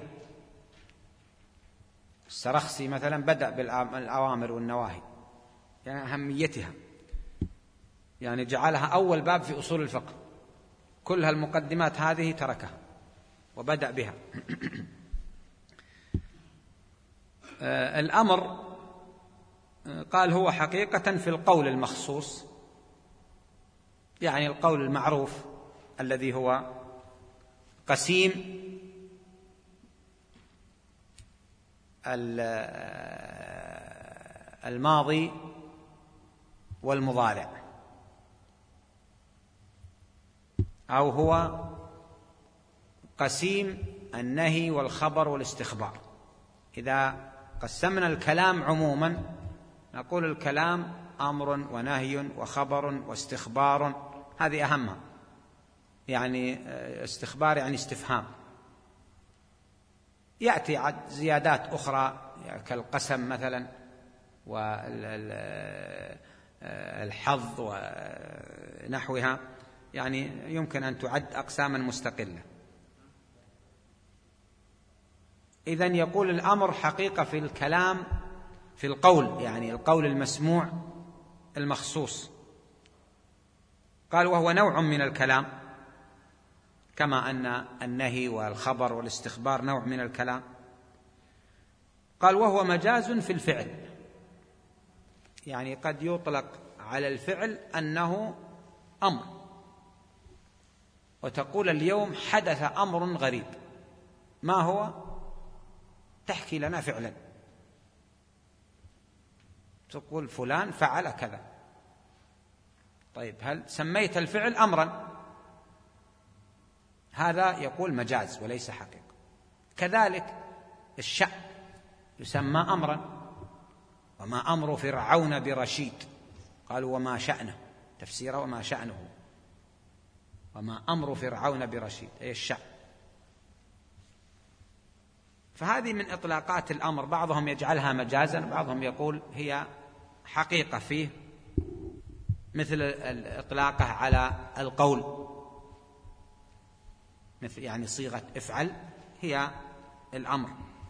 السرخسي مثلا بدأ بالأوامر والنواهي، يعني أهميتها، يعني جعلها أول باب في أصول الفقه، كل هالمقدمات هذه تركها وبدأ بها. الأمر قال هو حقيقة في القول المخصوص، يعني القول المعروف الذي هو قسيم الماضي والمضارع، أو هو قسيم النهي والخبر والاستخبار. إذا قسمنا الكلام عموما نقول الكلام أمر ونهي وخبر واستخبار، هذه أهمها. يعني استخبار يعني استفهام. يأتي زيادات أخرى كالقسم مثلا والحظ ونحوها، يعني يمكن أن تعد أقساما مستقلة. إذن يقول الأمر حقيقة في الكلام، في القول، يعني القول المسموع المخصوص. قال وهو نوع من الكلام، كما أن النهي والخبر والاستخبار نوع من الكلام. قال وهو مجاز في الفعل، يعني قد يطلق على الفعل أنه أمر، وتقول اليوم حدث أمر غريب، ما هو؟ تحكي لنا فعلا، تقول فلان فعل كذا. طيب هل سميت الفعل أمرا؟ هذا يقول مجاز وليس حقيقة. كذلك الشأن يسمى أمرا، وما أمر فرعون برشيد، قالوا وما شأنه، تفسيره وما شأنه، وما أمر فرعون برشيد أي الشأن. فهذه من إطلاقات الأمر، بعضهم يجعلها مجازا، بعضهم يقول هي حقيقة فيه، مثل إطلاقه على القول، مثل يعني صيغة افعل هي الأمر.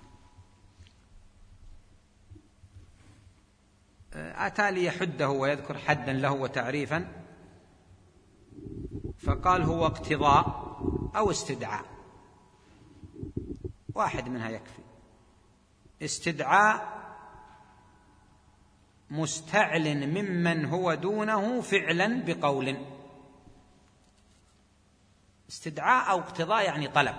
أتى ليحده ويذكر حدا له وتعريفا، فقال هو اقتضاء أو استدعاء، واحد منها يكفي. استدعاء مستعل ممن هو دونه فعلا بقول. استدعاء أو اقتضاء يعني طلب.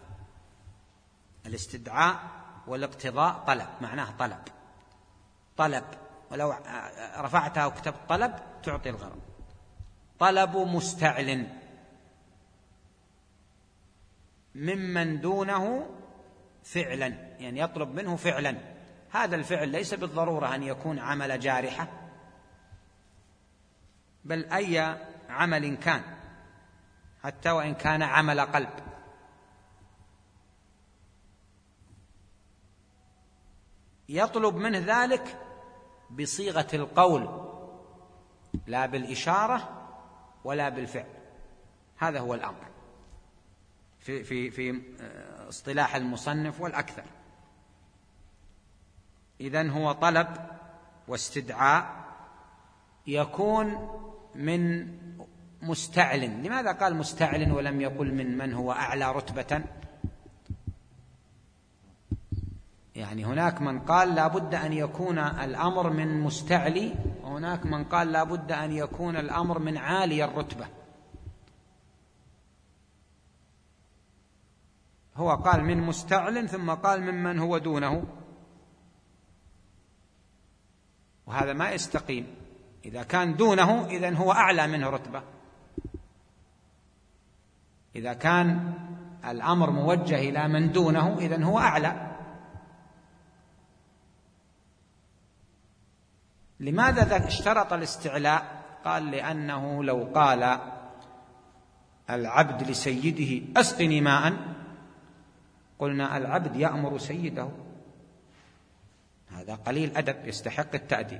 الاستدعاء والاقتضاء طلب، معناه طلب، ولو رفعتها وكتبت طلب تعطي الغرض. طلب مستعل ممن دونه فعلا، يعني يطلب منه فعلا. هذا الفعل ليس بالضرورة أن يكون عمل جارحة، بل أي عمل كان، حتى وإن كان عمل قلب. يطلب منه ذلك بصيغة القول، لا بالإشارة ولا بالفعل. هذا هو الأمر في اصطلاح المصنف والأكثر. إذن هو طلب واستدعاء يكون من مستعل. لماذا قال مستعل ولم يقل من هو أعلى رتبة؟ يعني هناك من قال لا بد أن يكون الأمر من مستعلي، وهناك من قال لا بد أن يكون الأمر من عالي الرتبة. هو قال من مستعل ثم قال ممن هو دونه، وهذا ما يستقيم. إذا كان دونه إذن هو أعلى منه رتبة، إذا كان الأمر موجه إلى من دونه إذن هو أعلى. لماذا اشترط الاستعلاء؟ قال لأنه لو قال العبد لسيده أسقني ماء، قلنا العبد يأمر سيده، هذا قليل أدب يستحق التأديب.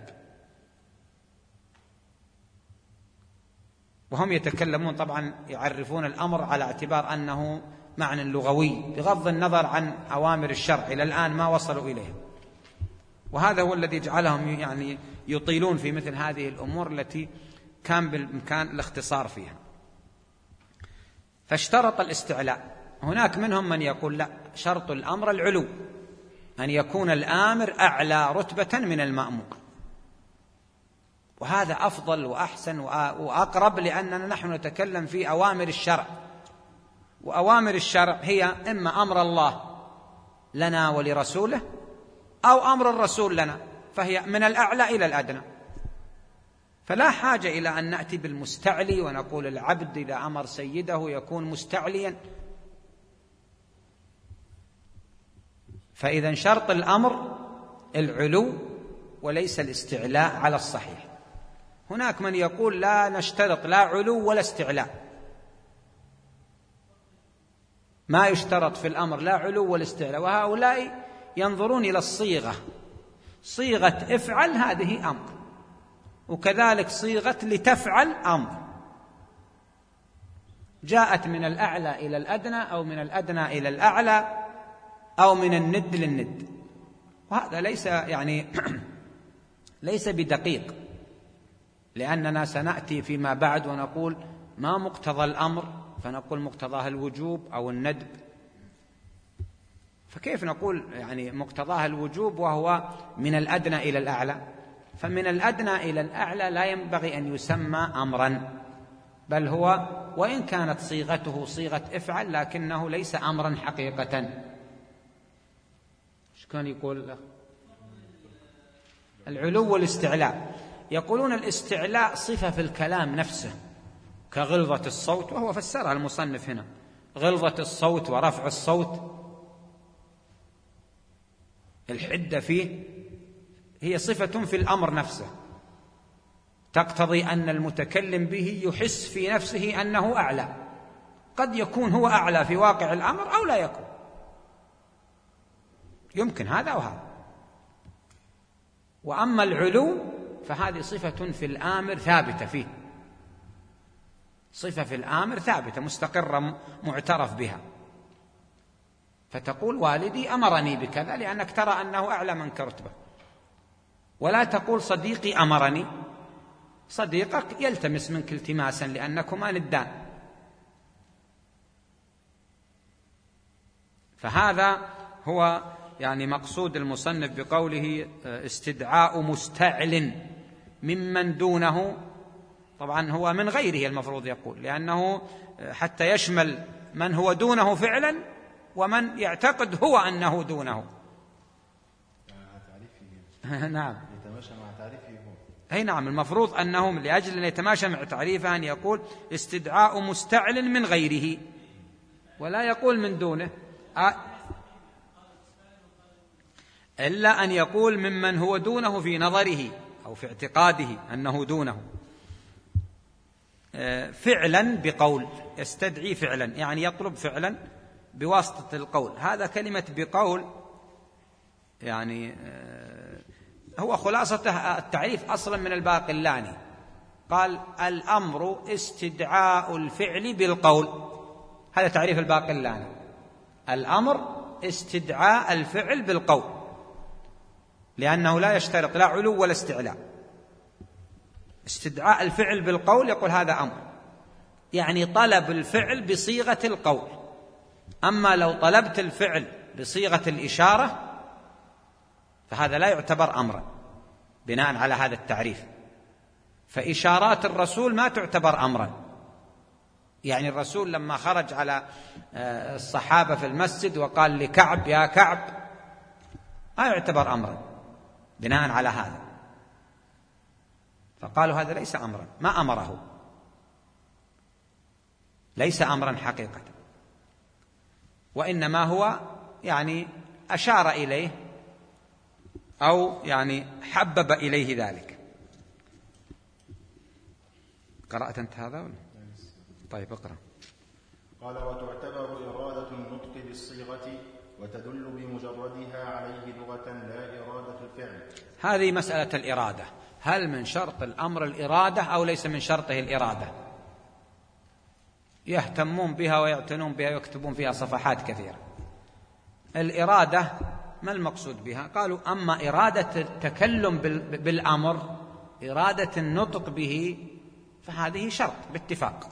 وهم يتكلمون طبعا يعرفون الأمر على اعتبار أنه معنى لغوي، بغض النظر عن أوامر الشرع، إلى الآن ما وصلوا إليه. وهذا هو الذي جعلهم يعني يطيلون في مثل هذه الأمور التي كان بالإمكان الاختصار فيها. فاشترط الاستعلاء. هناك منهم من يقول لا، شرط الأمر العلو، أن يكون الآمر أعلى رتبة من المأمور، وهذا أفضل وأحسن وأقرب، لأننا نحن نتكلم في أوامر الشرع، وأوامر الشرع هي إما أمر الله لنا ولرسوله أو أمر الرسول لنا، فهي من الأعلى إلى الأدنى. فلا حاجة إلى أن نأتي بالمستعلي ونقول العبد إذا أمر سيده يكون مستعليا. فإذا شرط الأمر العلو وليس الاستعلاء على الصحيح. هناك من يقول لا نشترط لا علو ولا استعلاء، ما يشترط في الأمر لا علو ولا استعلاء، وهؤلاء ينظرون إلى الصيغة، صيغة افعل هذه أمر، وكذلك صيغة لتفعل أمر، جاءت من الأعلى إلى الأدنى أو من الأدنى إلى الأعلى أو من الند للند، وهذا ليس يعني ليس بدقيق. لأننا سنأتي فيما بعد ونقول ما مقتضى الأمر، فنقول مقتضاه الوجوب أو الندب، فكيف نقول يعني مقتضاه الوجوب وهو من الأدنى إلى الأعلى؟ فمن الأدنى إلى الأعلى لا ينبغي أن يسمى أمرا، بل هو وإن كانت صيغته صيغة افعل لكنه ليس أمرا حقيقة. ايش كان يقول؟ العلو والاستعلاء. يقولون الاستعلاء صفة في الكلام نفسه كغلظة الصوت، وهو فسرها المصنف هنا، غلظة الصوت ورفع الصوت، الحدة فيه هي صفة في الأمر نفسه تقتضي أن المتكلم به يحس في نفسه أنه أعلى، قد يكون هو أعلى في واقع الأمر أو لا يكون، يمكن هذا وهذا. وأما العلو فهذه صفة في الآمر ثابتة فيه، صفة في الآمر ثابتة مستقرة معترف بها، فتقول والدي أمرني بكذا لأنك ترى أنه أعلى منك رتبة، ولا تقول صديقي أمرني، صديقك يلتمس منك التماسا لأنكما ندان. فهذا هو يعني مقصود المصنف بقوله استدعاء مستعل ممن دونه، طبعا هو من غيره المفروض يقول، لأنه حتى يشمل من هو دونه فعلا ومن يعتقد هو أنه دونه. نعم، يتماشى مع تعريفه هو. أي نعم، المفروض أنهم لأجل أن يتماشى مع تعريفه أن يقول استدعاء مستعل من غيره، ولا يقول من دونه، إلا أن يقول ممن هو دونه في نظره أو في اعتقاده أنه دونه. فعلا بقول، يستدعي فعلا يعني يطلب فعلا بواسطة القول. هذا كلمة بقول يعني هو خلاصة التعريف أصلا من الباقلاني، قال الأمر استدعاء الفعل بالقول، هذا تعريف الباقلاني، الأمر استدعاء الفعل بالقول، لأنه لا يشترط لا علو ولا استعلاء. استدعاء الفعل بالقول يقول هذا أمر، يعني طلب الفعل بصيغة القول. أما لو طلبت الفعل بصيغة الإشارة فهذا لا يعتبر أمرا بناء على هذا التعريف، فإشارات الرسول ما تعتبر أمرا. يعني الرسول لما خرج على الصحابة في المسجد وقال لكعب يا كعب ما يعتبر أمرا بناء على هذا، فقالوا هذا ليس أمرا، ما أمره، ليس أمرا حقيقة، وإنما هو يعني أشار إليه أو يعني حبب إليه ذلك. قرأت أنت هذا ولا؟ طيب اقرأ. قال وتعتبر إرادة النطق بالصيغة وتدل بمجردها عليه لغة لا إرادة الفعل. هذه مسألة الإرادة، هل من شرط الأمر الإرادة أو ليس من شرطه الإرادة؟ يهتمون بها ويعتنون بها ويكتبون فيها صفحات كثيرة. الإرادة ما المقصود بها؟ قالوا أما إرادة التكلم بالأمر، إرادة النطق به، فهذه شرط باتفاق.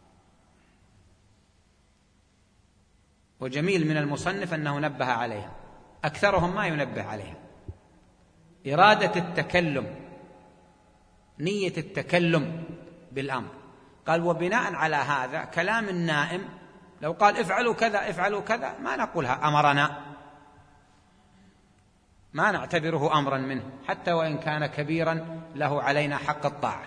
وجميل من المصنف أنه نبه عليها، أكثرهم ما ينبه عليها. إرادة التكلم، نية التكلم بالأمر. قال وبناء على هذا كلام النائم لو قال افعلوا كذا افعلوا كذا ما نقولها أمرنا، ما نعتبره أمرا منه حتى وإن كان كبيرا له علينا حق الطاعة،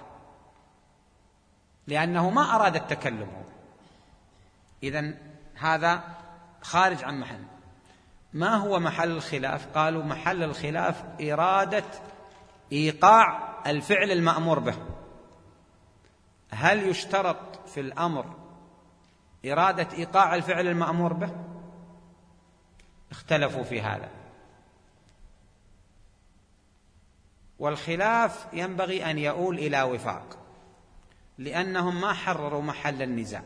لأنه ما أراد التكلم. إذن هذا خارج عن محل. ما هو محل الخلاف؟ قالوا محل الخلاف إرادة إيقاع الفعل المأمور به. هل يشترط في الأمر إرادة إيقاع الفعل المأمور به؟ اختلفوا في هذا، والخلاف ينبغي أن يؤول إلى وفاق، لأنهم ما حرروا محل النزاع.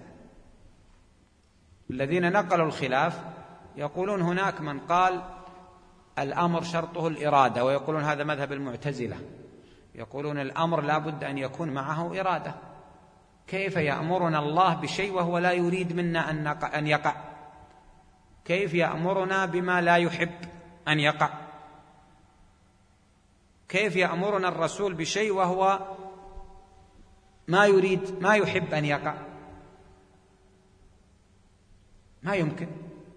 الذين نقلوا الخلاف يقولون هناك من قال الأمر شرطه الإرادة، ويقولون هذا مذهب المعتزلة، يقولون الأمر لا بد أن يكون معه إرادة. كيف يأمرنا الله بشيء وهو لا يريد منا أن يقع؟ كيف يأمرنا بما لا يحب أن يقع؟ كيف يأمرنا الرسول بشيء وهو ما يريد ما يحب أن يقع؟ ما يمكن.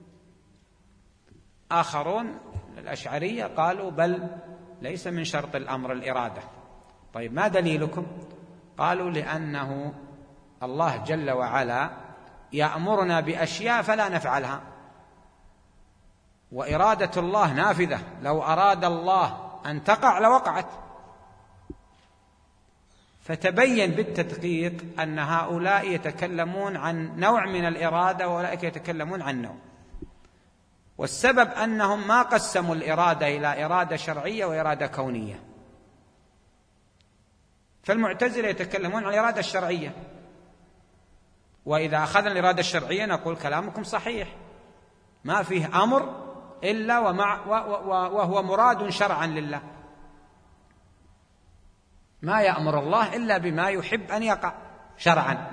آخرون الأشعرية قالوا بل ليس من شرط الأمر الإرادة. طيب ما دليلكم؟ قالوا لأنه الله جل وعلا يأمرنا بأشياء فلا نفعلها، وإرادة الله نافذة، لو أراد الله أن تقع لوقعت. فتبين بالتدقيق أن هؤلاء يتكلمون عن نوع من الإرادة وأولئك يتكلمون عن نوع، والسبب أنهم ما قسموا الإرادة إلى إرادة شرعية وإرادة كونية. فالمعتزلة يتكلمون عن الإرادة الشرعية، وإذا أخذنا الإرادة الشرعية نقول كلامكم صحيح، ما فيه أمر إلا وهو مراد شرعا لله، ما يأمر الله إلا بما يحب أن يقع شرعا.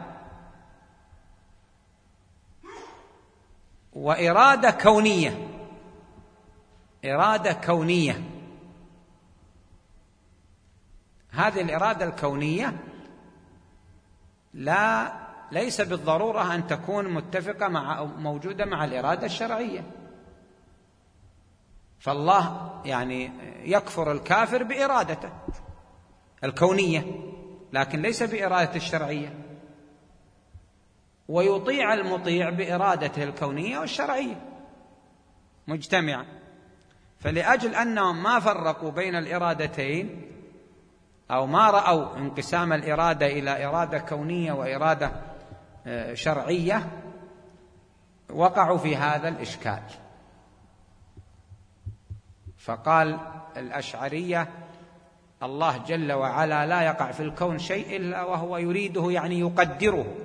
وإرادة كونية، إرادة كونية، هذه الإرادة الكونية ليس بالضرورة أن تكون متفقة موجودة مع الإرادة الشرعية. فالله يعني يكفر الكافر بإرادته الكونية لكن ليس بإرادته الشرعية، ويطيع المطيع بإرادته الكونية والشرعية مجتمعة. فلأجل أنهم ما فرقوا بين الإرادتين أو ما رأوا انقسام الإرادة إلى إرادة كونية وإرادة شرعية وقعوا في هذا الإشكال. فقال الأشعرية الله جل وعلا لا يقع في الكون شيء إلا وهو يريده، يعني يقدره،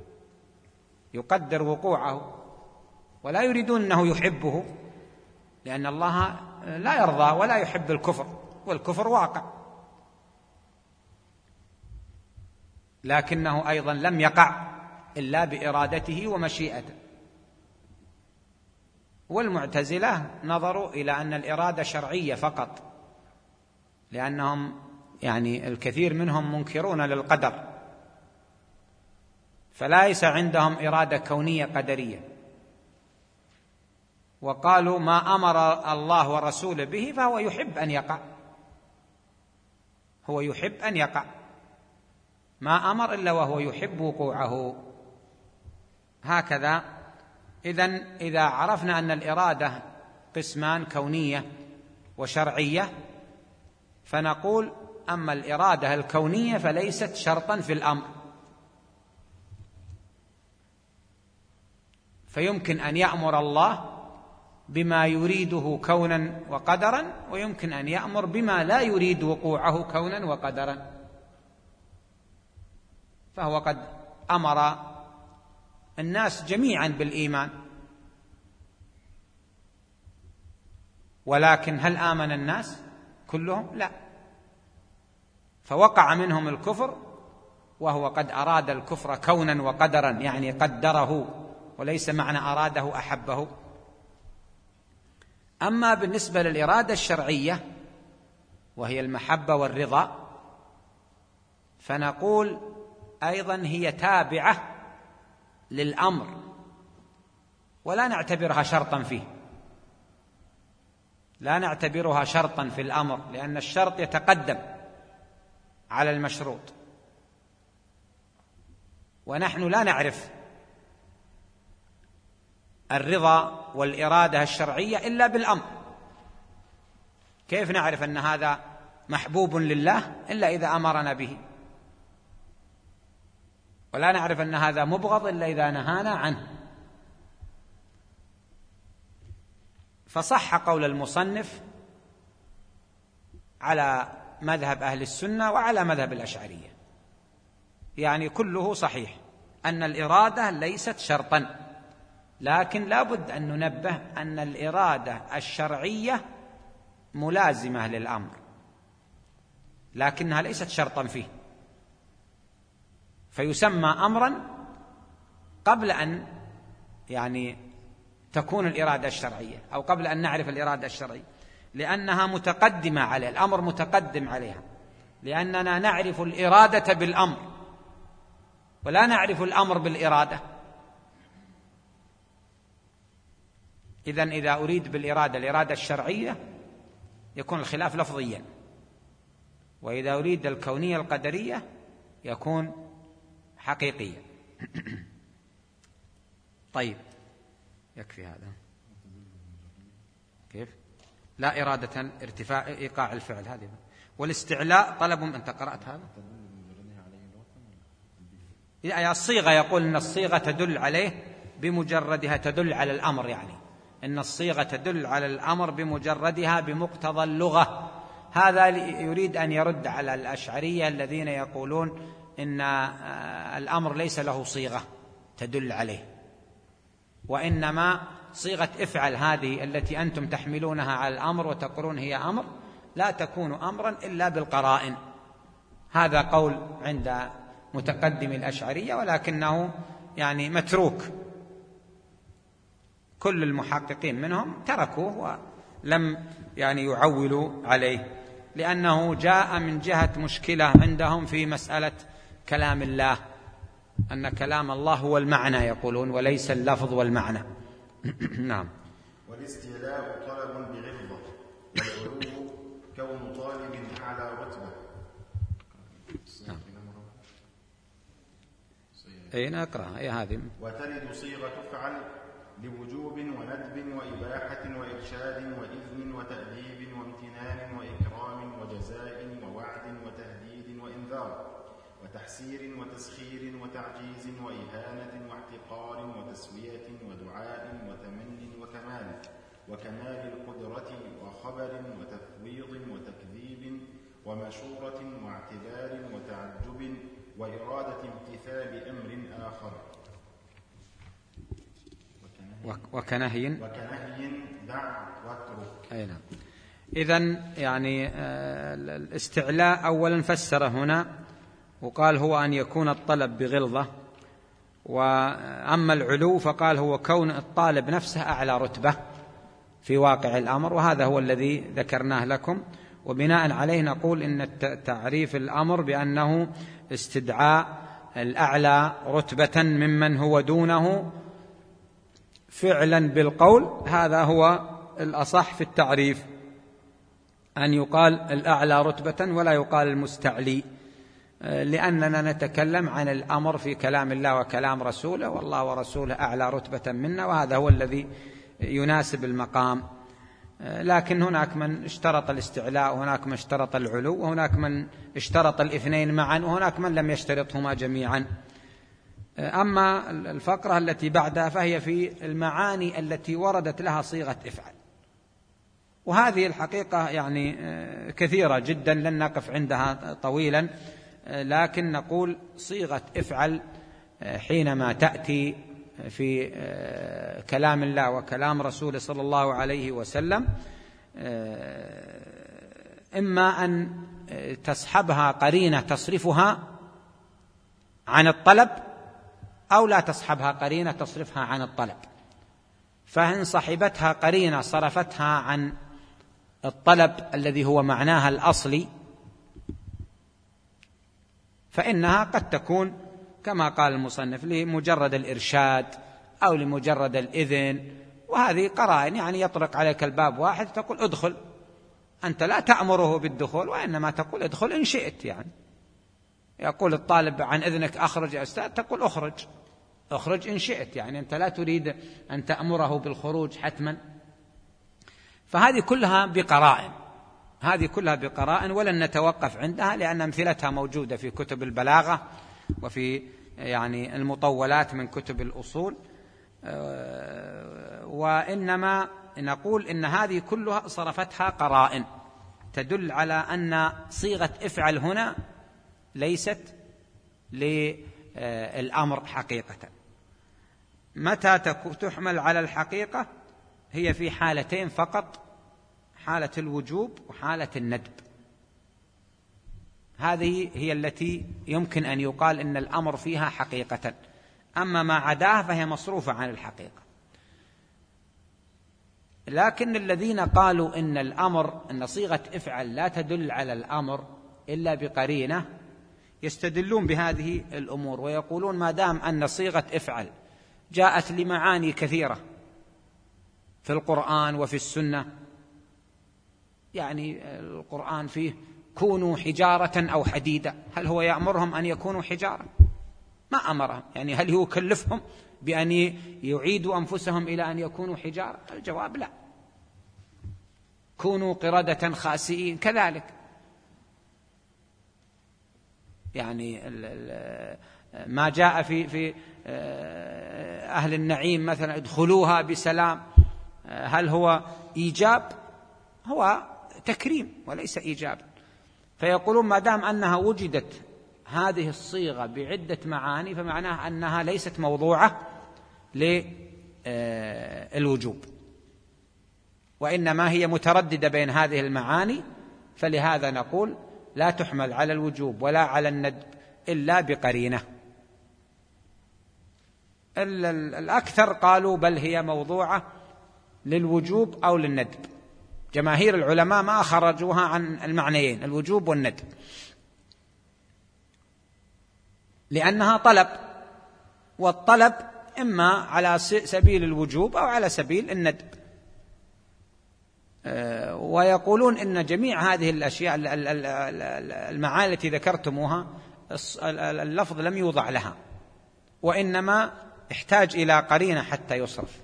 يقدر وقوعه، ولا يريدون أنه يحبه، لأن الله لا يرضى ولا يحب الكفر، والكفر واقع، لكنه أيضا لم يقع إلا بإرادته ومشيئته. والمعتزلة نظروا إلى أن الإرادة شرعية فقط، لأنهم يعني الكثير منهم منكرون للقدر، فليس عندهم إرادة كونية قدرية. وقالوا ما أمر الله ورسوله به فهو يحب أن يقع، هو يحب أن يقع، ما أمر إلا وهو يحب وقوعه. هكذا إذن إذا عرفنا أن الإرادة قسمان كونية وشرعية، فنقول أما الإرادة الكونية فليست شرطا في الأمر، فيمكن أن يأمر الله بما يريده كونا وقدرا، ويمكن أن يأمر بما لا يريد وقوعه كونا وقدرا. فهو قد أمر الناس جميعا بالإيمان، ولكن هل آمن الناس كلهم؟ لا، فوقع منهم الكفر وهو قد أراد الكفر كونا وقدرا، يعني قدره، وليس معنى أراده أحبه. أما بالنسبة للإرادة الشرعية وهي المحبة والرضا، فنقول أيضا هي تابعة للأمر ولا نعتبرها شرطا فيه، لا نعتبرها شرطا في الأمر، لأن الشرط يتقدم على المشروط، ونحن لا نعرف الرضا والإرادة الشرعية إلا بالأمر. كيف نعرف أن هذا محبوب لله إلا إذا أمرنا به، ولا نعرف أن هذا مبغض إلا إذا نهانا عنه. فصح قول المصنف على مذهب أهل السنة وعلى مذهب الأشعرية، يعني كله صحيح أن الإرادة ليست شرطا، لكن لا بد أن ننبه أن الإرادة الشرعية ملازمة للأمر، لكنها ليست شرطا فيه، فيسمى أمرا قبل أن تكون الإرادة الشرعية، أو قبل أن نعرف الإرادة الشرعية، لأنها متقدمة عليه، الأمر متقدم عليها، لأننا نعرف الإرادة بالأمر ولا نعرف الأمر بالإرادة. إذن إذا أريد بالإرادة الإرادة الشرعية يكون الخلاف لفظيا، وإذا أريد الكونية القدرية يكون حقيقيا. طيب، يكفي هذا. كيف؟ لا إرادة ارتفاع إيقاع الفعل، هذه. والاستعلاء طلب، أنت قرأت هذا؟ الصيغة يقول إن الصيغة تدل عليه بمجردها، تدل على الأمر، إن الصيغة تدل على الأمر بمجردها بمقتضى اللغة. هذا يريد أن يرد على الأشعرية الذين يقولون إن الأمر ليس له صيغة تدل عليه، وإنما صيغة افعل هذه التي أنتم تحملونها على الأمر وتقولون هي أمر لا تكون أمرا إلا بالقرائن. هذا قول عند متقدم الأشعرية، ولكنه متروك، كل المحققين منهم تركوه ولم يعولوا عليه، لأنه جاء من جهة مشكلة عندهم في مسألة كلام الله، أن كلام الله هو المعنى يقولون، وليس اللفظ والمعنى. نعم. والاستعلاء طلب بغلظة، والعلو كون طالب أعلى رتبة. نقرأ هذه. وتلد صيغة تفعل لوجوب وندب وإباحة وإرشاد وإذن وتأديب وامتنان وإكرام وجزاء ووعد وتهديد وإنذار وتحسير وتسخير وتعجيز وإهانة واحتقار وتسوية ودعاء وتمن وكمال القدرة وخبر وتفويض وتكذيب ومشورة واعتبار وتعجب وإرادة امتثال أمر آخر وكنهي دع واترك. نعم. إذن الاستعلاء أولا فسر هنا وقال هو أن يكون الطلب بغلظة، وأما العلو فقال هو كون الطالب نفسه أعلى رتبة في واقع الأمر، وهذا هو الذي ذكرناه لكم. وبناء عليه نقول إن تعريف الأمر بأنه استدعاء الأعلى رتبة ممن هو دونه فعلا بالقول، هذا هو الأصح في التعريف، أن يقال الأعلى رتبة ولا يقال المستعلي، لأننا نتكلم عن الأمر في كلام الله وكلام رسوله، والله ورسوله أعلى رتبة منا، وهذا هو الذي يناسب المقام. لكن هناك من اشترط الاستعلاء، وهناك من اشترط العلو، وهناك من اشترط الاثنين معا، وهناك من لم يشترطهما جميعا. أما الفقرة التي بعدها فهي في المعاني التي وردت لها صيغة افعل، وهذه الحقيقة كثيرة جدا، لن نقف عندها طويلا، لكن نقول صيغة افعل حينما تأتي في كلام الله وكلام رسوله صلى الله عليه وسلم، إما أن تصحبها قرينة تصرفها عن الطلب، أو لا تصحبها قرينة تصرفها عن الطلب. فإن صحبتها قرينة صرفتها عن الطلب الذي هو معناها الأصلي، فإنها قد تكون كما قال المصنف لمجرد الإرشاد أو لمجرد الإذن، وهذه قرائن يطرق عليك الباب واحد تقول ادخل، أنت لا تأمره بالدخول، وإنما تقول ادخل إن شئت. يقول الطالب عن إذنك أخرج يا أستاذ، تقول أخرج إن شئت، أنت لا تريد أن تأمره بالخروج حتما. فهذه كلها بقرائن، ولن نتوقف عندها، لأن أمثلتها موجودة في كتب البلاغة وفي المطولات من كتب الأصول، وإنما نقول إن هذه كلها صرفتها قرائن تدل على أن صيغة افعل هنا ليست للأمر حقيقة. متى تحمل على الحقيقة؟ هي في حالتين فقط، حالة الوجوب وحالة الندب. هذه هي التي يمكن أن يقال إن الأمر فيها حقيقة، أما ما عداه فهي مصروفة عن الحقيقة. لكن الذين قالوا إن الأمر، إن صيغة افعل لا تدل على الأمر إلا بقرينة، يستدلون بهذه الأمور ويقولون ما دام أن صيغة افعل جاءت لمعاني كثيرة في القرآن وفي السنة، يعني القرآن فيه كونوا حجارة أو حديدا، هل هو يأمرهم أن يكونوا حجارة؟ ما أمرهم، يعني هل هو يكلفهم بأن يعيدوا أنفسهم إلى أن يكونوا حجارة؟ الجواب لا. كونوا قردة خاسئين كذلك، يعني ما جاء في أهل النعيم مثلا ادخلوها بسلام، هل هو إيجاب؟ هو تكريم وليس إيجاب. فيقولون ما دام أنها وجدت هذه الصيغة بعدة معاني فمعناها أنها ليست موضوعة للوجوب، وإنما هي مترددة بين هذه المعاني، فلهذا نقول لا تحمل على الوجوب ولا على الندب إلا بقرينة. الأكثر قالوا بل هي موضوعة للوجوب أو للندب. جماهير العلماء ما خرجوها عن المعنيين الوجوب والندب، لأنها طلب، والطلب إما على سبيل الوجوب أو على سبيل الندب. ويقولون إن جميع هذه الأشياء المعاني التي ذكرتموها اللفظ لم يوضع لها، وإنما احتاج إلى قرينة حتى يصرف.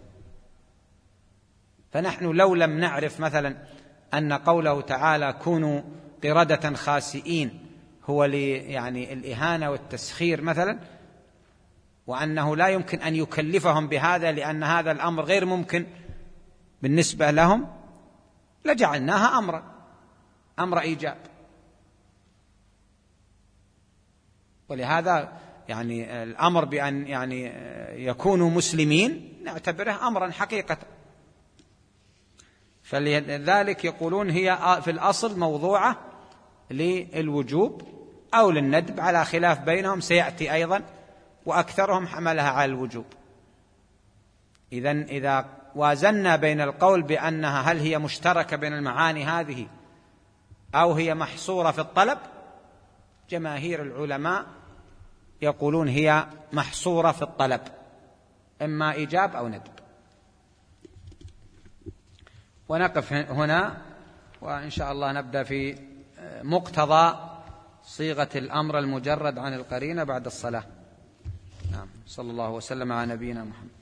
فنحن لو لم نعرف مثلا أن قوله تعالى كونوا قردة خاسئين هو يعني الإهانة والتسخير مثلا، وأنه لا يمكن أن يكلفهم بهذا لأن هذا الأمر غير ممكن بالنسبة لهم، لجعلناها أمر إيجاب. ولهذا يعني الأمر بأن يعني يكونوا مسلمين نعتبره أمرا حقيقة. فلذلك يقولون هي في الأصل موضوعة للوجوب أو للندب على خلاف بينهم سيأتي أيضا، وأكثرهم حملها على الوجوب. إذا وازنا بين القول بأنها هل هي مشتركة بين المعاني هذه أو هي محصورة في الطلب، جماهير العلماء يقولون هي محصورة في الطلب، إما إيجاب أو ندب. ونقف هنا، وإن شاء الله نبدأ في مقتضى صيغة الأمر المجرد عن القرينة بعد الصلاة. نعم. صلى الله وسلم على نبينا محمد.